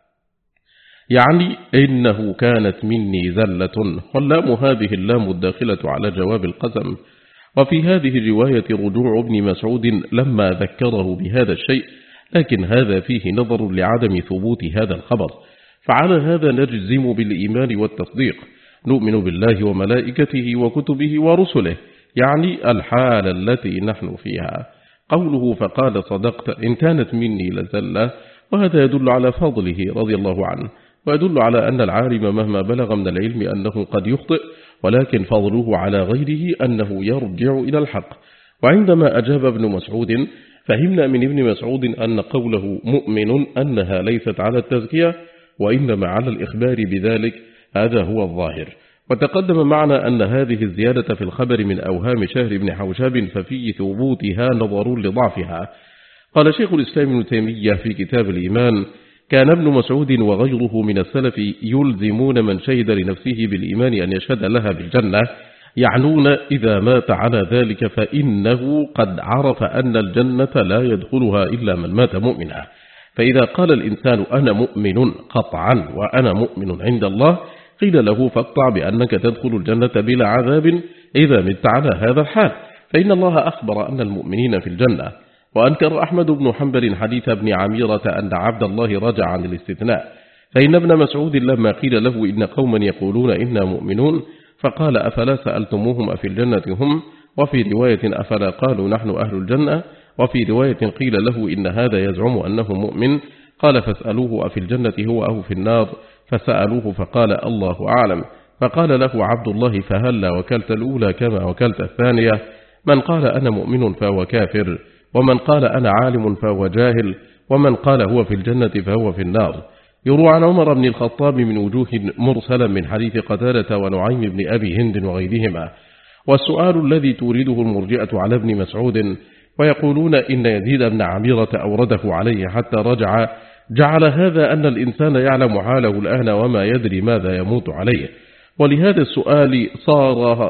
يعني إنه كانت مني زلة، واللام هذه اللام الداخلة على جواب القسم. وفي هذه رواية رجوع ابن مسعود لما ذكره بهذا الشيء، لكن هذا فيه نظر لعدم ثبوت هذا الخبر. فعلى هذا نجزم بالإيمان والتصديق، نؤمن بالله وملائكته وكتبه ورسله، يعني الحالة التي نحن فيها. قوله فقال: صدقت إن كانت مني لزلة، وهذا يدل على فضله رضي الله عنه، ويدل على أن العالم مهما بلغ من العلم أنه قد يخطئ، ولكن فضله على غيره أنه يرجع إلى الحق. وعندما أجاب ابن مسعود فهمنا من ابن مسعود أن قوله مؤمن أنها ليست على التزكية وإنما على الإخبار بذلك، هذا هو الظاهر. وتقدم معنا أن هذه الزيادة في الخبر من أوهام شهر بن حوشب، ففي ثبوتها نظر لضعفها. قال شيخ الإسلام ابن تيمية في كتاب الإيمان: كان ابن مسعود وغيره من السلف يلزمون من شهد لنفسه بالإيمان أن يشهد لها بالجنة، يعنون إذا مات على ذلك فإنه قد عرف أن الجنة لا يدخلها إلا من مات مؤمنا. فإذا قال الإنسان أنا مؤمن قطعا وأنا مؤمن عند الله، قيل له فاقطع بأنك تدخل الجنة بلا عذاب إذا مت على هذا الحال، فإن الله أخبر أن المؤمنين في الجنة. وأنكر أحمد بن حنبل حديث ابن عميرة أن عبد الله رجع عن الاستثناء، فإن ابن مسعود لما قيل له إن قوما يقولون إنا مؤمنون فقال: أفلا سألتموهم أفي الجنة هم؟ وفي رواية أفلا قالوا نحن أهل الجنة؟ وفي رواية قيل له إن هذا يزعم أنه مؤمن، قال: فاسألوه أفي الجنة هو أو في النار؟ فسألوه فقال: الله أعلم. فقال له عبد الله: فهلا وكلت الأولى كما وكلت الثانية؟ من قال أنا مؤمن فهو كافر، ومن قال أنا عالم فهو جاهل، ومن قال هو في الجنة فهو في النار. يروى عن عمر بن الخطاب من وجوه مرسلا من حديث قتادة ونعيم بن أبي هند وغيرهما. والسؤال الذي تورده المرجئة على ابن مسعود ويقولون إن يزيد بن عميرة أورده عليه حتى رجع، جعل هذا أن الإنسان يعلم حاله الآن وما يدري ماذا يموت عليه. ولهذا السؤال صار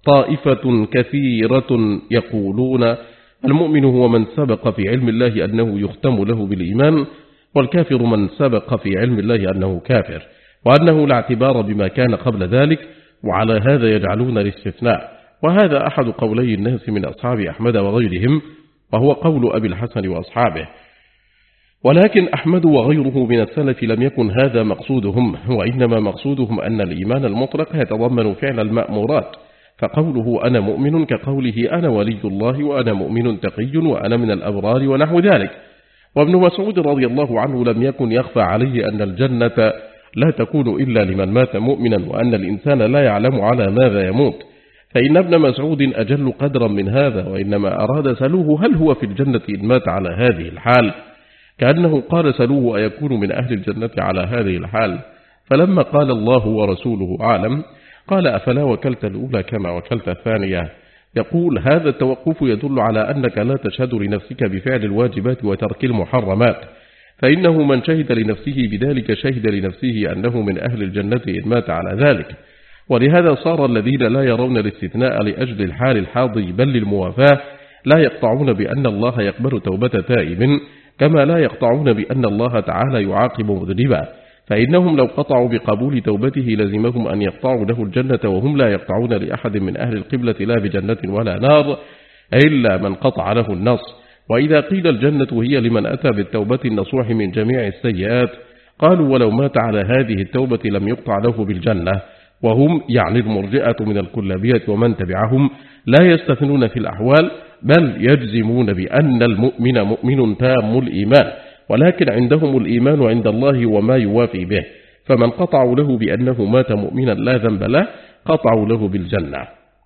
طائفة كثيرة يقولون المؤمن هو من سبق في علم الله أنه يختم له بالإيمان، والكافر من سبق في علم الله أنه كافر، وأنه لا اعتبار بما كان قبل ذلك، وعلى هذا يجعلون الاستثناء. وهذا أحد قولي الناس من أصحاب أحمد وغيرهم، وهو قول أبي الحسن وأصحابه. ولكن أحمد وغيره من السلف لم يكن هذا مقصودهم، وإنما مقصودهم أن الإيمان المطلق يتضمن فعل المأمورات، فقوله أنا مؤمن كقوله أنا ولي الله وأنا مؤمن تقي وأنا من الأبرار ونحو ذلك. وابن مسعود رضي الله عنه لم يكن يخفى عليه أن الجنة لا تكون إلا لمن مات مؤمنا، وأن الإنسان لا يعلم على ماذا يموت، فإن ابن مسعود أجل قدرا من هذا، وإنما أراد سلوه هل هو في الجنة إن مات على هذه الحال، كأنه قال سلوه أيكون من أهل الجنة على هذه الحال. فلما قال الله ورسوله أعلم قال أفلا وكلت الأولى كما وكلت الثانية. يقول هذا التوقف يدل على أنك لا تشهد لنفسك بفعل الواجبات وترك المحرمات، فإنه من شهد لنفسه بذلك شهد لنفسه أنه من أهل الجنة إن مات على ذلك. ولهذا صار الذين لا يرون الاستثناء لأجل الحال الحاضر بل للموافاة لا يقطعون بأن الله يقبل توبة تائب، كما لا يقطعون بأن الله تعالى يعاقب مذنبا، فإنهم لو قطعوا بقبول توبته لزمهم أن يقطعوا له الجنة، وهم لا يقطعون لأحد من أهل القبلة لا بجنة ولا نار إلا من قطع له النص. وإذا قيل الجنة هي لمن أتى بالتوبة النصوح من جميع السيئات قالوا ولو مات على هذه التوبة لم يقطع له بالجنة، وهم يعني المرجئة من الكلابية ومن تبعهم لا يستثنون في الأحوال، بل يجزمون بأن المؤمن مؤمن تام الإيمان، ولكن عندهم الإيمان عند الله وما يوافي به، فمن قطعوا له بأنه مات مؤمنا لا ذنب له قطعوا له بالجنة.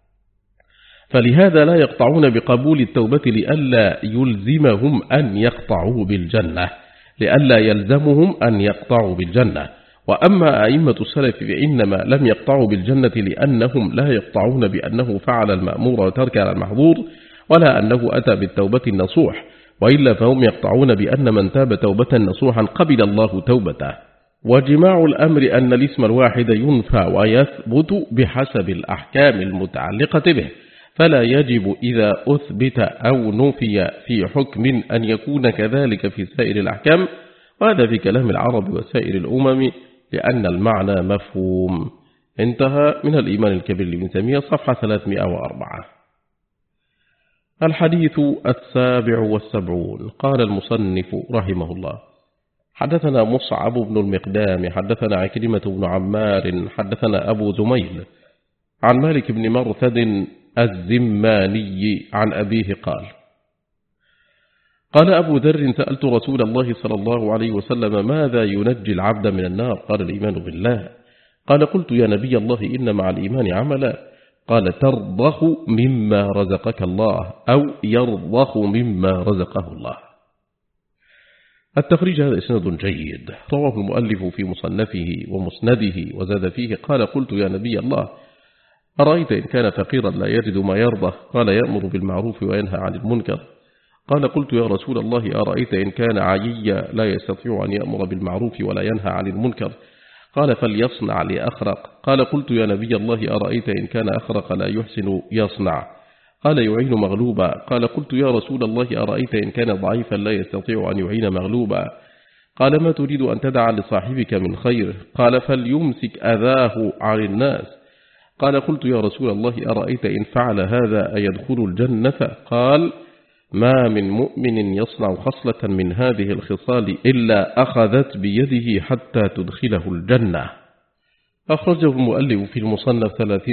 فلهذا لا يقطعون بقبول التوبة لئلا يلزمهم أن يقطعوا بالجنة، لئلا يلزمهم أن يقطعوا بالجنة. وأما أئمة السلف فإنما لم يقطعوا بالجنة لأنهم لا يقطعون بأنه فعل المأمور وترك المحظور، ولا أنه أتى بالتوبة النصوح، وإلا فهم يقطعون بأن من تاب توبة نصوحا قبل الله توبته. وجماع الأمر أن الاسم الواحد ينفى ويثبت بحسب الأحكام المتعلقة به، فلا يجب إذا أثبت أو نفي في حكم أن يكون كذلك في سائر الأحكام، وهذا في كلام العرب وسائر الأمم لأن المعنى مفهوم. انتهى من الإيمان الكبير لابن تيمية صفحة 304. الحديث 77. قال المصنف رحمه الله حدثنا مصعب بن المقدام حدثنا عكرمة بن عمار حدثنا أبو زميل عن مالك بن مرثد الزماني عن أبيه قال أبو ذر سألت رسول الله صلى الله عليه وسلم ماذا ينجي العبد من النار؟ قال الإيمان بالله. قال قلت يا نبي الله إن مع الإيمان عملا. قال ترضخ مما رزقك الله أو يرضخ مما رزقه الله. التخريج هذا إسناد جيد، رواه المؤلف في مصنفه ومسنده وزاد فيه قال قلت يا نبي الله أرأيت إن كان فقيرا لا يجد ما يرضى؟ قال يأمر بالمعروف وينهى عن المنكر. قال قلت يا رسول الله أرأيت إن كان عييا لا يستطيع أن يأمر بالمعروف ولا ينهى عن المنكر؟ قال فليصنع لأخرق. قال قلت يا نبي الله أرأيت إن كان أخرق لا يحسن يصنع؟ قال يعين مغلوبا. قال قلت يا رسول الله أرأيت إن كان ضعيفا لا يستطيع أن يعين مغلوبا؟ قال ما تريد أن تدع لصاحبك من خير؟ قال فليمسك أذاه عن الناس. قال قلت يا رسول الله أرأيت إن فعل هذا أيدخل الجنة؟ قال ما من مؤمن يصنع خصلة من هذه الخصال إلا أخذت بيده حتى تدخله الجنة. أخرجه المؤلف في المصنف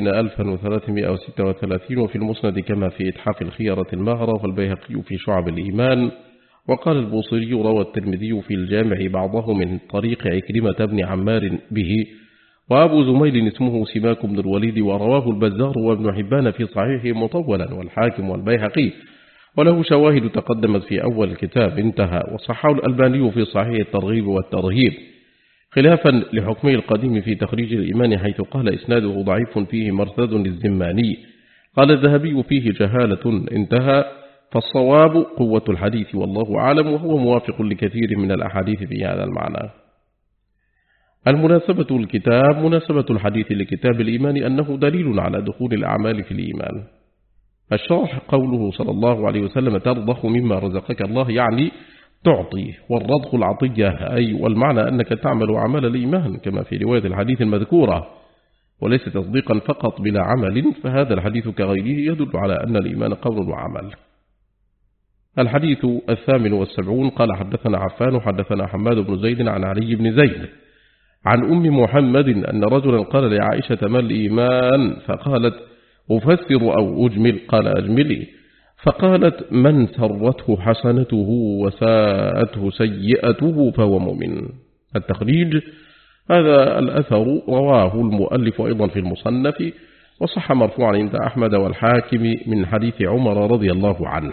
30,336 وفي المسند كما في إتحاف الخيرة المهرة، والبيهقي في شعب الإيمان. وقال البوصيري روى الترمذي في الجامع بعضه من طريق عكرمة بن عمار به، وأبو زميل اسمه سماك بن الوليد، ورواه البزار وابن حبان في صحيحه مطولا والحاكم والبيهقي، وله شواهد تقدمت في أول الكتاب انتهى. وصححه الألباني في صحيح الترغيب والترهيب خلافا لحكمه القديم في تخريج الإيمان، حيث قال إسناده ضعيف فيه مرثد للزماني. قال الذهبي فيه جهالة انتهى. فالصواب قوة الحديث والله أعلم، وهو موافق لكثير من الأحاديث في هذا المعنى. المناسبة الكتاب مناسبة الحديث لكتاب الإيمان أنه دليل على دخول الأعمال في الإيمان. الشرح قوله صلى الله عليه وسلم ترضخ مما رزقك الله، يعني تعطي، والرضخ العطية أي والمعنى أنك تعمل عمل الإيمان كما في رواية الحديث المذكورة، وليس تصديقا فقط بلا عمل، فهذا الحديث كغيره يدل على أن الإيمان قول وعمل. الحديث 78 قال حدثنا عفان حدثنا حماد بن زيد عن علي بن زيد عن أم محمد أن رجلا قال لعائشة ما الإيمان؟ فقالت أفسر أو أجمل؟ قال أجملي. فقالت من سرته حسنته وساءته سيئته فهو مؤمن. التخريج: هذا الأثر رواه المؤلف أيضا في المصنف، وصح مرفوعا عند أحمد والحاكم من حديث عمر رضي الله عنه.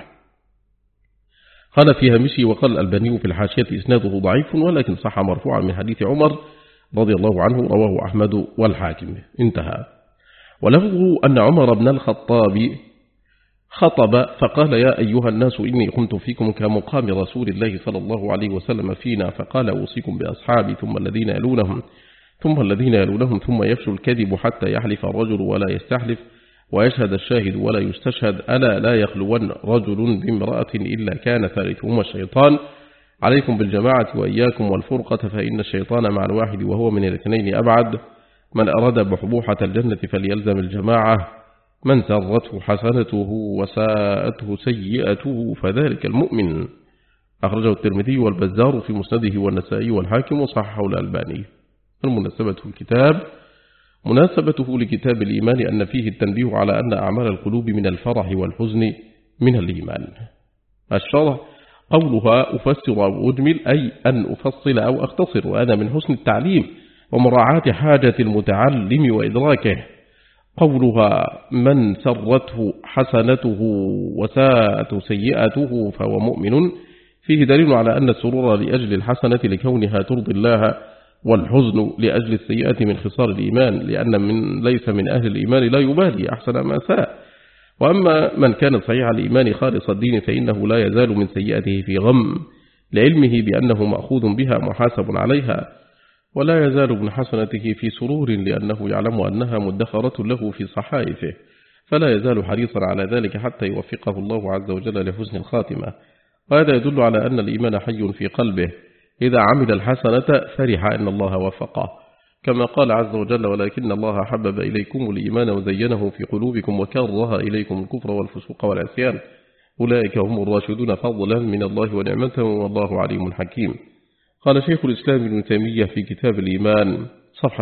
قال في هامشه وقال الألباني في الحاشية إسناده ضعيف، ولكن صح مرفوعا من حديث عمر رضي الله عنه رواه أحمد والحاكم. انتهى. ولفظه أن عمر بن الخطاب خطب فقال يا أيها الناس إني كنت فيكم كمقام رسول الله صلى الله عليه وسلم فينا، فقال أوصيكم بأصحابي ثم الذين يلونهم ثم الذين يلونهم ثم يفشو الكذب حتى يحلف الرجل ولا يستحلف ويشهد الشاهد ولا يستشهد، ألا لا يخلون رجل بامرأة إلا كان ثالثهما الشيطان، عليكم بالجماعة وإياكم والفرقة فإن الشيطان مع الواحد وهو من الاثنين أبعد، من أراد بحبوحة الجنة فليلزم الجماعة، من سرته حسنته وساءته سيئته فذلك المؤمن. أخرجه الترمذي والبزار في مسنده والنسائي والحاكم وصححه الألباني. المناسبة في الكتاب: مناسبته لكتاب الإيمان أن فيه التنبيه على أن أعمال القلوب من الفرح والحزن من الإيمان. الشرح: قولها أفسر أو أجمل أي أن أفصل أو أختصر، وهذا من حسن التعليم ومراعاة حاجة المتعلم وإدراكه. قولها من سرته حسنته وساءته سيئته فهو مؤمن فيه دليل على أن السرور لأجل الحسنة لكونها ترضي الله، والحزن لأجل السيئة من خصال الإيمان، لأن من ليس من أهل الإيمان لا يبالي أحسن ما ساء. وأما من كان صحيح الإيمان خالص الدين فإنه لا يزال من سيئته في غم لعلمه بأنه مأخوذ بها محاسب عليها، ولا يزال من حسنته في سرور لأنه يعلم أنها مدخرة له في صحائفه، فلا يزال حريصا على ذلك حتى يوفقه الله عز وجل لحسن الخاتمة. وهذا يدل على أن الإيمان حي في قلبه، إذا عمل الحسنة فرح أن الله وفقه، كما قال عز وجل ولكن الله حبب إليكم الإيمان وزينه في قلوبكم وكره إليكم الكفر والفسوق والعصيان أولئك هم الراشدون فضلا من الله ونعمته والله عليم حكيم. قال شيخ الإسلام ابن تيمية في كتاب الإيمان صفحة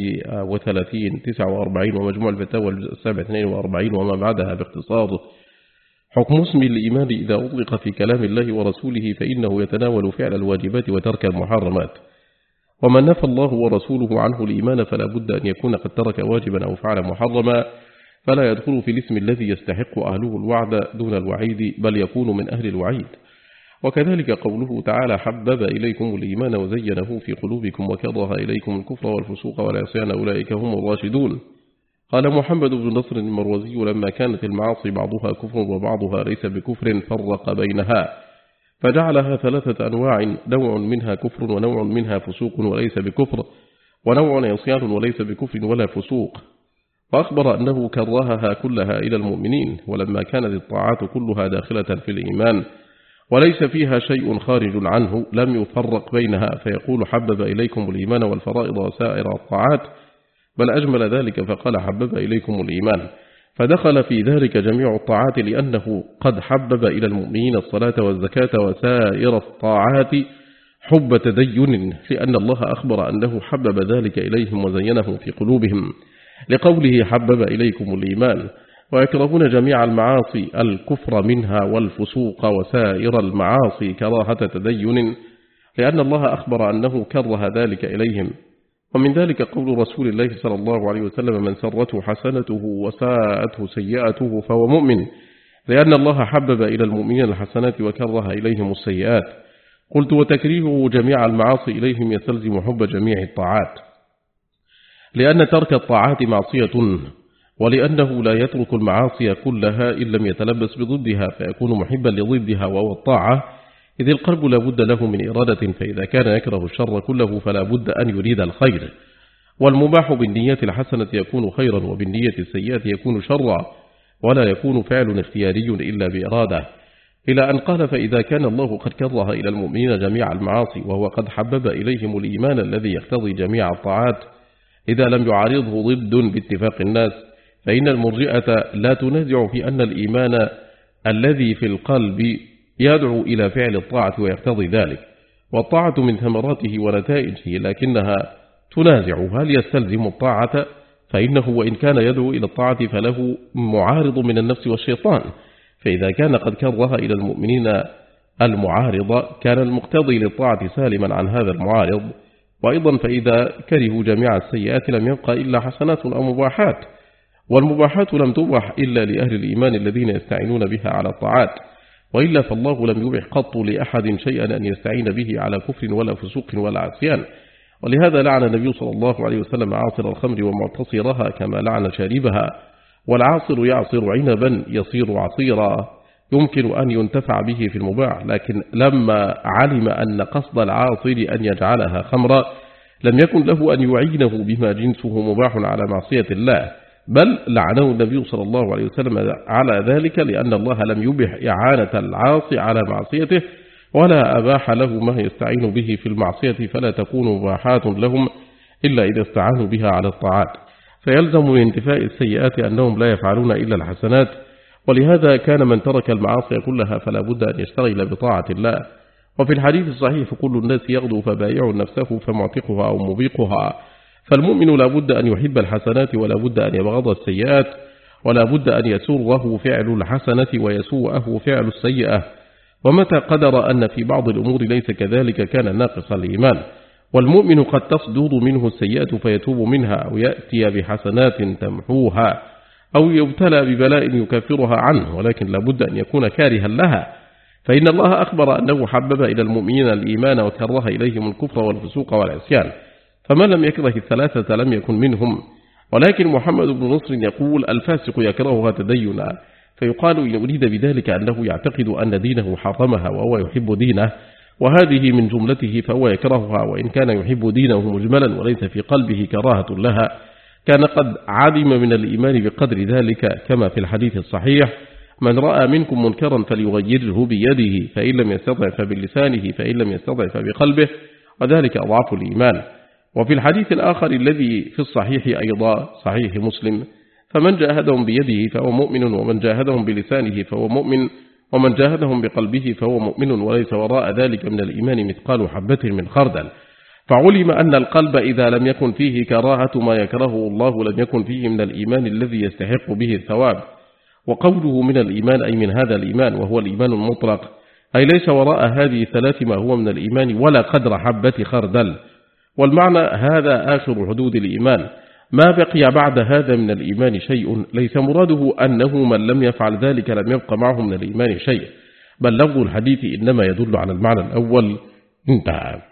38 49 ومجموع الفتاوى الجزء 7 42 وما بعدها باختصار: حكم اسم الإيمان إذا أطلق في كلام الله ورسوله فإنه يتناول فعل الواجبات وترك المحرمات، ومن نفى الله ورسوله عنه الإيمان فلا بد أن يكون قد ترك واجبا أو فعل محرما، فلا يدخل في الاسم الذي يستحق أهله الوعد دون الوعيد، بل يكون من أهل الوعيد. وكذلك قوله تعالى حبب إليكم الإيمان وزينه في قلوبكم وكره إليكم الكفر والفسوق والعصيان أولئك هم الراشدون. قال محمد بن نصر المروزي لما كانت المعاصي بعضها كفر وبعضها ليس بكفر فرق بينها فجعلها 3 أنواع، نوع منها كفر ونوع منها فسوق وليس بكفر، ونوع عصيان وليس بكفر ولا فسوق، وأخبر أنه كرهها كلها إلى المؤمنين، ولما كانت الطاعات كلها داخلة في الإيمان وليس فيها شيء خارج عنه لم يفرق بينها، فيقول حبب إليكم الإيمان والفرائض وسائر الطاعات، بل أجمل ذلك فقال حبب إليكم الإيمان، فدخل في ذلك جميع الطاعات، لأنه قد حبب إلى المؤمنين الصلاة والزكاة وسائر الطاعات حب تدين، لأن الله أخبر أنه حبب ذلك إليهم وزينه في قلوبهم، لقوله حبب إليكم الإيمان. ويكرهون جميع المعاصي الكفر منها والفسوق وسائر المعاصي كراهة تدين، لأن الله أخبر أنه كره ذلك إليهم. ومن ذلك قول رسول الله صلى الله عليه وسلم من سرته حسنته وساءته سيئته فهو مؤمن، لأن الله حبب إلى المؤمنين الحسنات وكره إليهم السيئات. قلت وتكريهه جميع المعاصي إليهم يستلزم حب جميع الطاعات، لأن ترك الطاعات معصية، ولأنه لا يترك المعاصي كلها إن لم يتلبس بضدها، فيكون محبا لضدها وهو الطاعة، إذ القلب لا بد له من إرادة، فإذا كان يكره الشر كله فلا بد أن يريد الخير. والمباح بالنية الحسنة يكون خيرا، وبالنية السيئة يكون شرا، ولا يكون فعل اختياري إلا بإرادة، إلى أن قال فإذا كان الله قد كره إلى المؤمنين جميع المعاصي وهو قد حبب إليهم الإيمان الذي يقتضي جميع الطاعات إذا لم يعارضه ضد باتفاق الناس، فإن المرجئة لا تنازع في أن الإيمان الذي في القلب يدعو إلى فعل الطاعة ويقتضي ذلك، والطاعة من ثمراته ونتائجه، لكنها تنازع هل يستلزم الطاعة، فإنه وإن كان يدعو إلى الطاعة فله معارض من النفس والشيطان، فإذا كان قد كره إلى المؤمنين المعارض كان المقتضي للطاعة سالما عن هذا المعارض. وأيضا فإذا كرهوا جميع السيئات لم يبقى إلا حسنات أو مباحات، والمباحات لم تباح إلا لأهل الإيمان الذين يستعينون بها على الطاعات، وإلا فالله لم يبح قط لأحد شيئا أن يستعين به على كفر ولا فسوق ولا عصيان. ولهذا لعن النبي صلى الله عليه وسلم عاصر الخمر ومعتصرها كما لعن شاربها. والعاصر يعصر عنبا يصير عصيرا يمكن أن ينتفع به في المباح، لكن لما علم أن قصد العاصر أن يجعلها خمرا لم يكن له أن يعينه بما جنسه مباح على معصية الله، بل لعنه النبي صلى الله عليه وسلم على ذلك، لأن الله لم يبح إعانة العاصي على معصيته ولا أباح له ما يستعين به في المعصية، فلا تكون مباحات لهم إلا إذا استعانوا بها على الطاعات، فيلزم من انتفاء السيئات أنهم لا يفعلون إلا الحسنات. ولهذا كان من ترك المعاصي كلها فلا بد أن يشتغل بطاعة الله. وفي الحديث الصحيح فكل الناس يغدو فبايع نفسه فمعتقها أو مبيقها، فالمؤمن لا بد أن يحب الحسنات ولا بد أن يبغض السيئات، ولا بد أن يسره فعل الحسنة ويسوءه فعل السيئة، ومتى قدر أن في بعض الأمور ليس كذلك كان ناقص الإيمان. والمؤمن قد تصدر منه السيئات فيتوب منها، أو يأتي بحسنات تمحوها، أو يبتلى ببلاء يكفرها عنه، ولكن لابد أن يكون كارها لها، فإن الله أخبر أنه حبب إلى المؤمنين الإيمان وكره إليهم الكفر والفسوق والعصيان، فمن لم يكره الثلاثة لم يكن منهم. ولكن محمد بن نصر يقول الفاسق يكرهها تدينا، فيقال إن أريد بذلك أنه يعتقد أن دينه حرمها وهو يحب دينه، وهذه من جملته، فهو يكرهها وإن كان يحب دينه مجملا وليس في قلبه كراهة لها، كان قد عدم من الإيمان بقدر ذلك، كما في الحديث الصحيح: من رأى منكم منكرا فليغيره بيده، فإن لم يستطع فبلسانه، فإن لم يستطع فبقلبه، وذلك أضعف الإيمان. وفي الحديث الآخر الذي في الصحيح أيضا صحيح مسلم: فمن جاهدهم بيده فهو مؤمن، ومن جاهدهم بلسانه فهو مؤمن، ومن جاهدهم بقلبه فهو مؤمن، وليس وراء ذلك من الإيمان مثقال حبة من خردل. فعلم أن القلب إذا لم يكن فيه كراهة ما يكرهه الله لم يكن فيه من الإيمان الذي يستحق به الثواب. وقوله من الإيمان أي من هذا الإيمان، وهو الإيمان المطلق، أي ليس وراء هذه الثلاث ما هو من الإيمان ولا قدر حبة خردل. والمعنى هذا آخر حدود الإيمان، ما بقي بعد هذا من الإيمان شيء، ليس مراده أنه من لم يفعل ذلك لم يبقى معه من الإيمان شيء، بل لفظ الحديث إنما يدل على المعنى الأول. انتهى.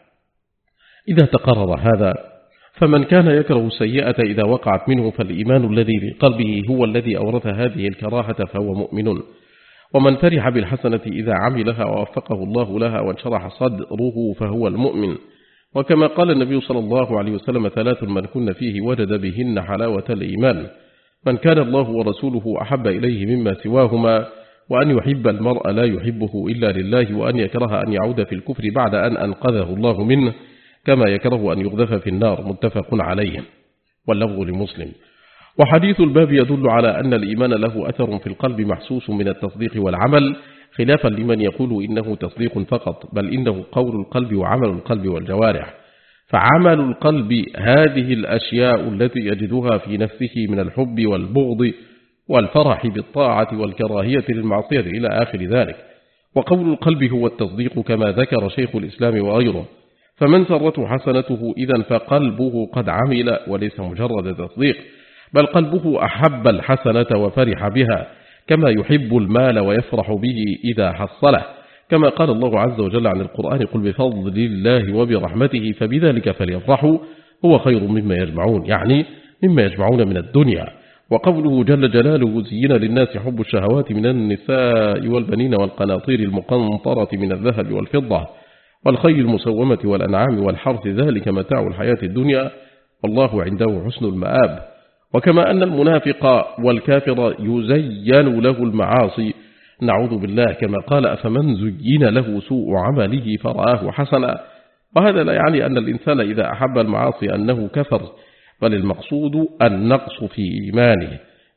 إذا تقرر هذا فمن كان يكره السيئة إذا وقعت منه فالإيمان الذي في قلبه هو الذي أورث هذه الكراهة فهو مؤمن. ومن فرح بالحسنة إذا عملها ووفقه الله لها وانشرح صدره فهو المؤمن. وكما قال النبي صلى الله عليه وسلم: ثلاث من كن فيه وجد بهن حلاوة الإيمان: من كان الله ورسوله أحب إليه مما سواهما، وأن يحب المرء لا يحبه إلا لله، وأن يكره أن يعود في الكفر بعد أن أنقذه الله منه، كما يكره أن يقذف في النار. متفق عليه، واللفظ لمسلم. وحديث الباب يدل على أن الإيمان له أثر في القلب محسوس من التصديق والعمل، خلافا لمن يقول إنه تصديق فقط، بل إنه قول القلب وعمل القلب والجوارح. فعمل القلب هذه الأشياء التي يجدها في نفسه من الحب والبغض والفرح بالطاعة والكراهية للمعصية إلى آخر ذلك. وقول القلب هو التصديق كما ذكر شيخ الإسلام وغيره. فمن سرته حسنته إذن فقلبه قد عمل وليس مجرد تصديق، بل قلبه أحب الحسنة وفرح بها، كما يحب المال ويفرح به إذا حصله، كما قال الله عز وجل عن القرآن: قل بفضل الله وبرحمته فبذلك فليفرحوا هو خير مما يجمعون، يعني مما يجمعون من الدنيا. وقوله جل جلاله: زين للناس حب الشهوات من النساء والبنين والقناطير المقنطرة من الذهب والفضة والخيل المسومة والأنعام والحرث، ذلك متاع الحياة الدنيا والله عنده حسن المآب. وكما أن المنافق والكافر يزين له المعاصي، نعوذ بالله، كما قال: أفمن زين له سوء عمله فرآه حسنا. وهذا لا يعني أن الإنسان إذا أحب المعاصي أنه كفر، بل المقصود النقص في إيمانه،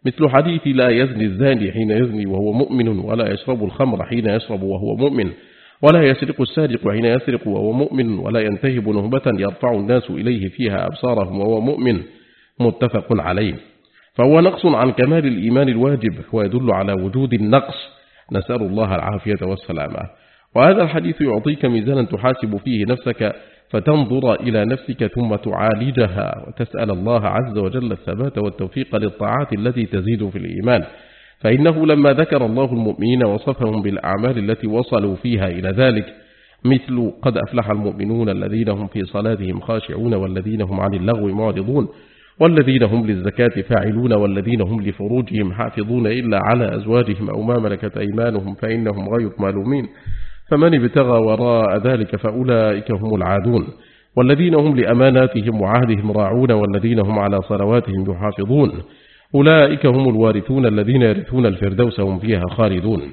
مثل حديث لا يزني الزاني حين يزني وهو مؤمن، ولا يشرب الخمر حين يشرب وهو مؤمن، ولا يسرق السارق حين يسرق وهو مؤمن، ولا ينتهب نهبة يرفع الناس إليه فيها أبصارهم وهو مؤمن، متفق عليه. فهو نقص عن كمال الإيمان الواجب، ويدل على وجود النقص، نسأل الله العافية والسلامة. وهذا الحديث يعطيك ميزانا تحاسب فيه نفسك، فتنظر إلى نفسك ثم تعالجها، وتسأل الله عز وجل الثبات والتوفيق للطاعات التي تزيد في الإيمان. فإنه لما ذكر الله المؤمنين وصفهم بالأعمال التي وصلوا فيها إلى ذلك، مثل قد أفلح المؤمنون الذين هم في صلاتهم خاشعون والذين هم عن اللغو معرضون والذين هم للزكاة فاعلون والذين هم لفروجهم حافظون إلا على أزواجهم أو ما ملكت أيمانهم فإنهم غير مالومين، فمن ابتغى وراء ذلك فأولئك هم العادون، والذين هم لأماناتهم وعهدهم راعون والذين هم على صلواتهم يحافظون، أولئك هم الوارثون الذين يرثون الفردوس هم فيها خالدون.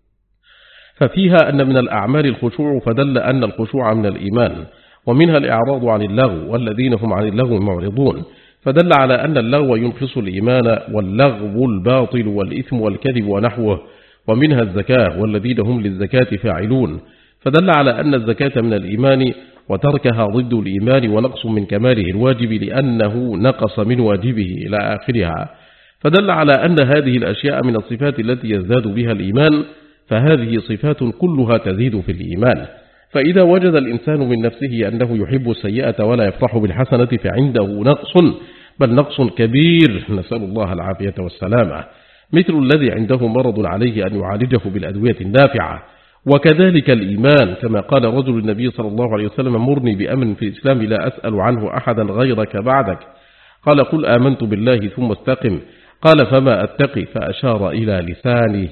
ففيها أن من الأعمال الخشوع، فدل أن الخشوع من الإيمان، ومنها الإعراض عن اللغو والذين هم عن اللغو معرضون، فدل على أن اللغو ينقص الإيمان، واللغو الباطل والإثم والكذب ونحوه. ومنها الزكاة والذين هم للزكاة فاعلون، فدل على أن الزكاة من الإيمان، وتركها ضد الإيمان ونقص من كماله الواجب لأنه نقص من واجبه إلى آخرها. فدل على أن هذه الأشياء من الصفات التي يزداد بها الإيمان، فهذه صفات كلها تزيد في الإيمان. فإذا وجد الإنسان من نفسه أنه يحب السيئة ولا يفرح بالحسنة فعنده نقص، بل نقص كبير، نسأل الله العافية والسلامة، مثل الذي عنده مرض عليه أن يعالجه بالأدوية النافعة. وكذلك الإيمان، كما قال رجل النبي صلى الله عليه وسلم: مرني بأمر في الإسلام لا أسأل عنه أحدا غيرك بعدك. قال: قل آمنت بالله ثم استقم. قال: فما أتقي؟ فأشار إلى لسانه.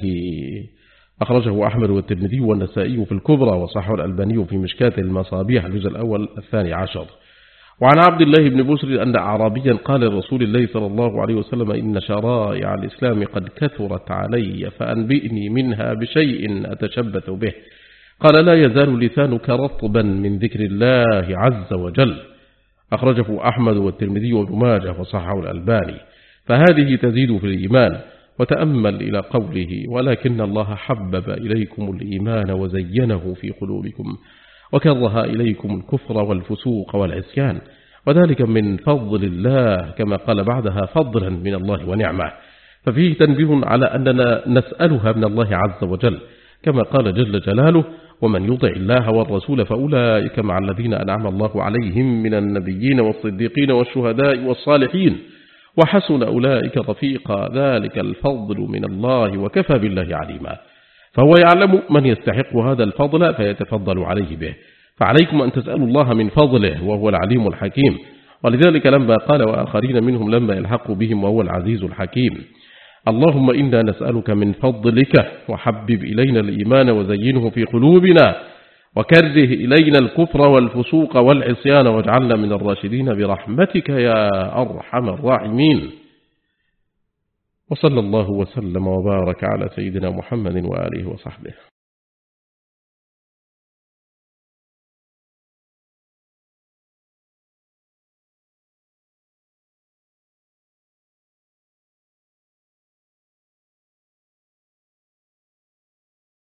أخرجه أحمد والترمذي والنسائي في الكبرى، وصححه الألباني في مشكاة المصابيح الجزء الأول 12. وعن عبد الله بن بسر أن أعرابيا قال لرسول الله صلى الله عليه وسلم: إن شرائع الإسلام قد كثرت علي، فأنبئني منها بشيء أتشبث به. قال: لا يزال لسانك رطبا من ذكر الله عز وجل. أخرجه أحمد والترمذي وابن ماجه وصححه الألباني. فهذه تزيد في الإيمان. وتأمل إلى قوله: ولكن الله حبب إليكم الإيمان وزينه في قلوبكم وكره إليكم الكفر والفسوق والعصيان، وذلك من فضل الله، كما قال بعدها: فضلا من الله ونعمة. ففيه تنبيه على أننا نسألها من الله عز وجل، كما قال جل جلاله: ومن يطع الله والرسول فأولئك مع الذين أنعم الله عليهم من النبيين والصديقين والشهداء والصالحين وحسن أولئك رفيقا، ذلك الفضل من الله وكفى بالله عليما. فهو يعلم من يستحق هذا الفضل فيتفضل عليه به، فعليكم أن تسألوا الله من فضله، وهو العليم الحكيم. ولذلك لما قال: وآخرين منهم لما يلحقوا بهم وهو العزيز الحكيم. اللهم إنا نسألك من فضلك، وحبب إلينا الإيمان وزينه في قلوبنا، وكره إلينا الكفر والفسوق والعصيان، واجعلنا من الراشدين برحمتك يا أرحم الراحمين. وصلى الله وسلم وبارك على سيدنا محمد وآله وصحبه.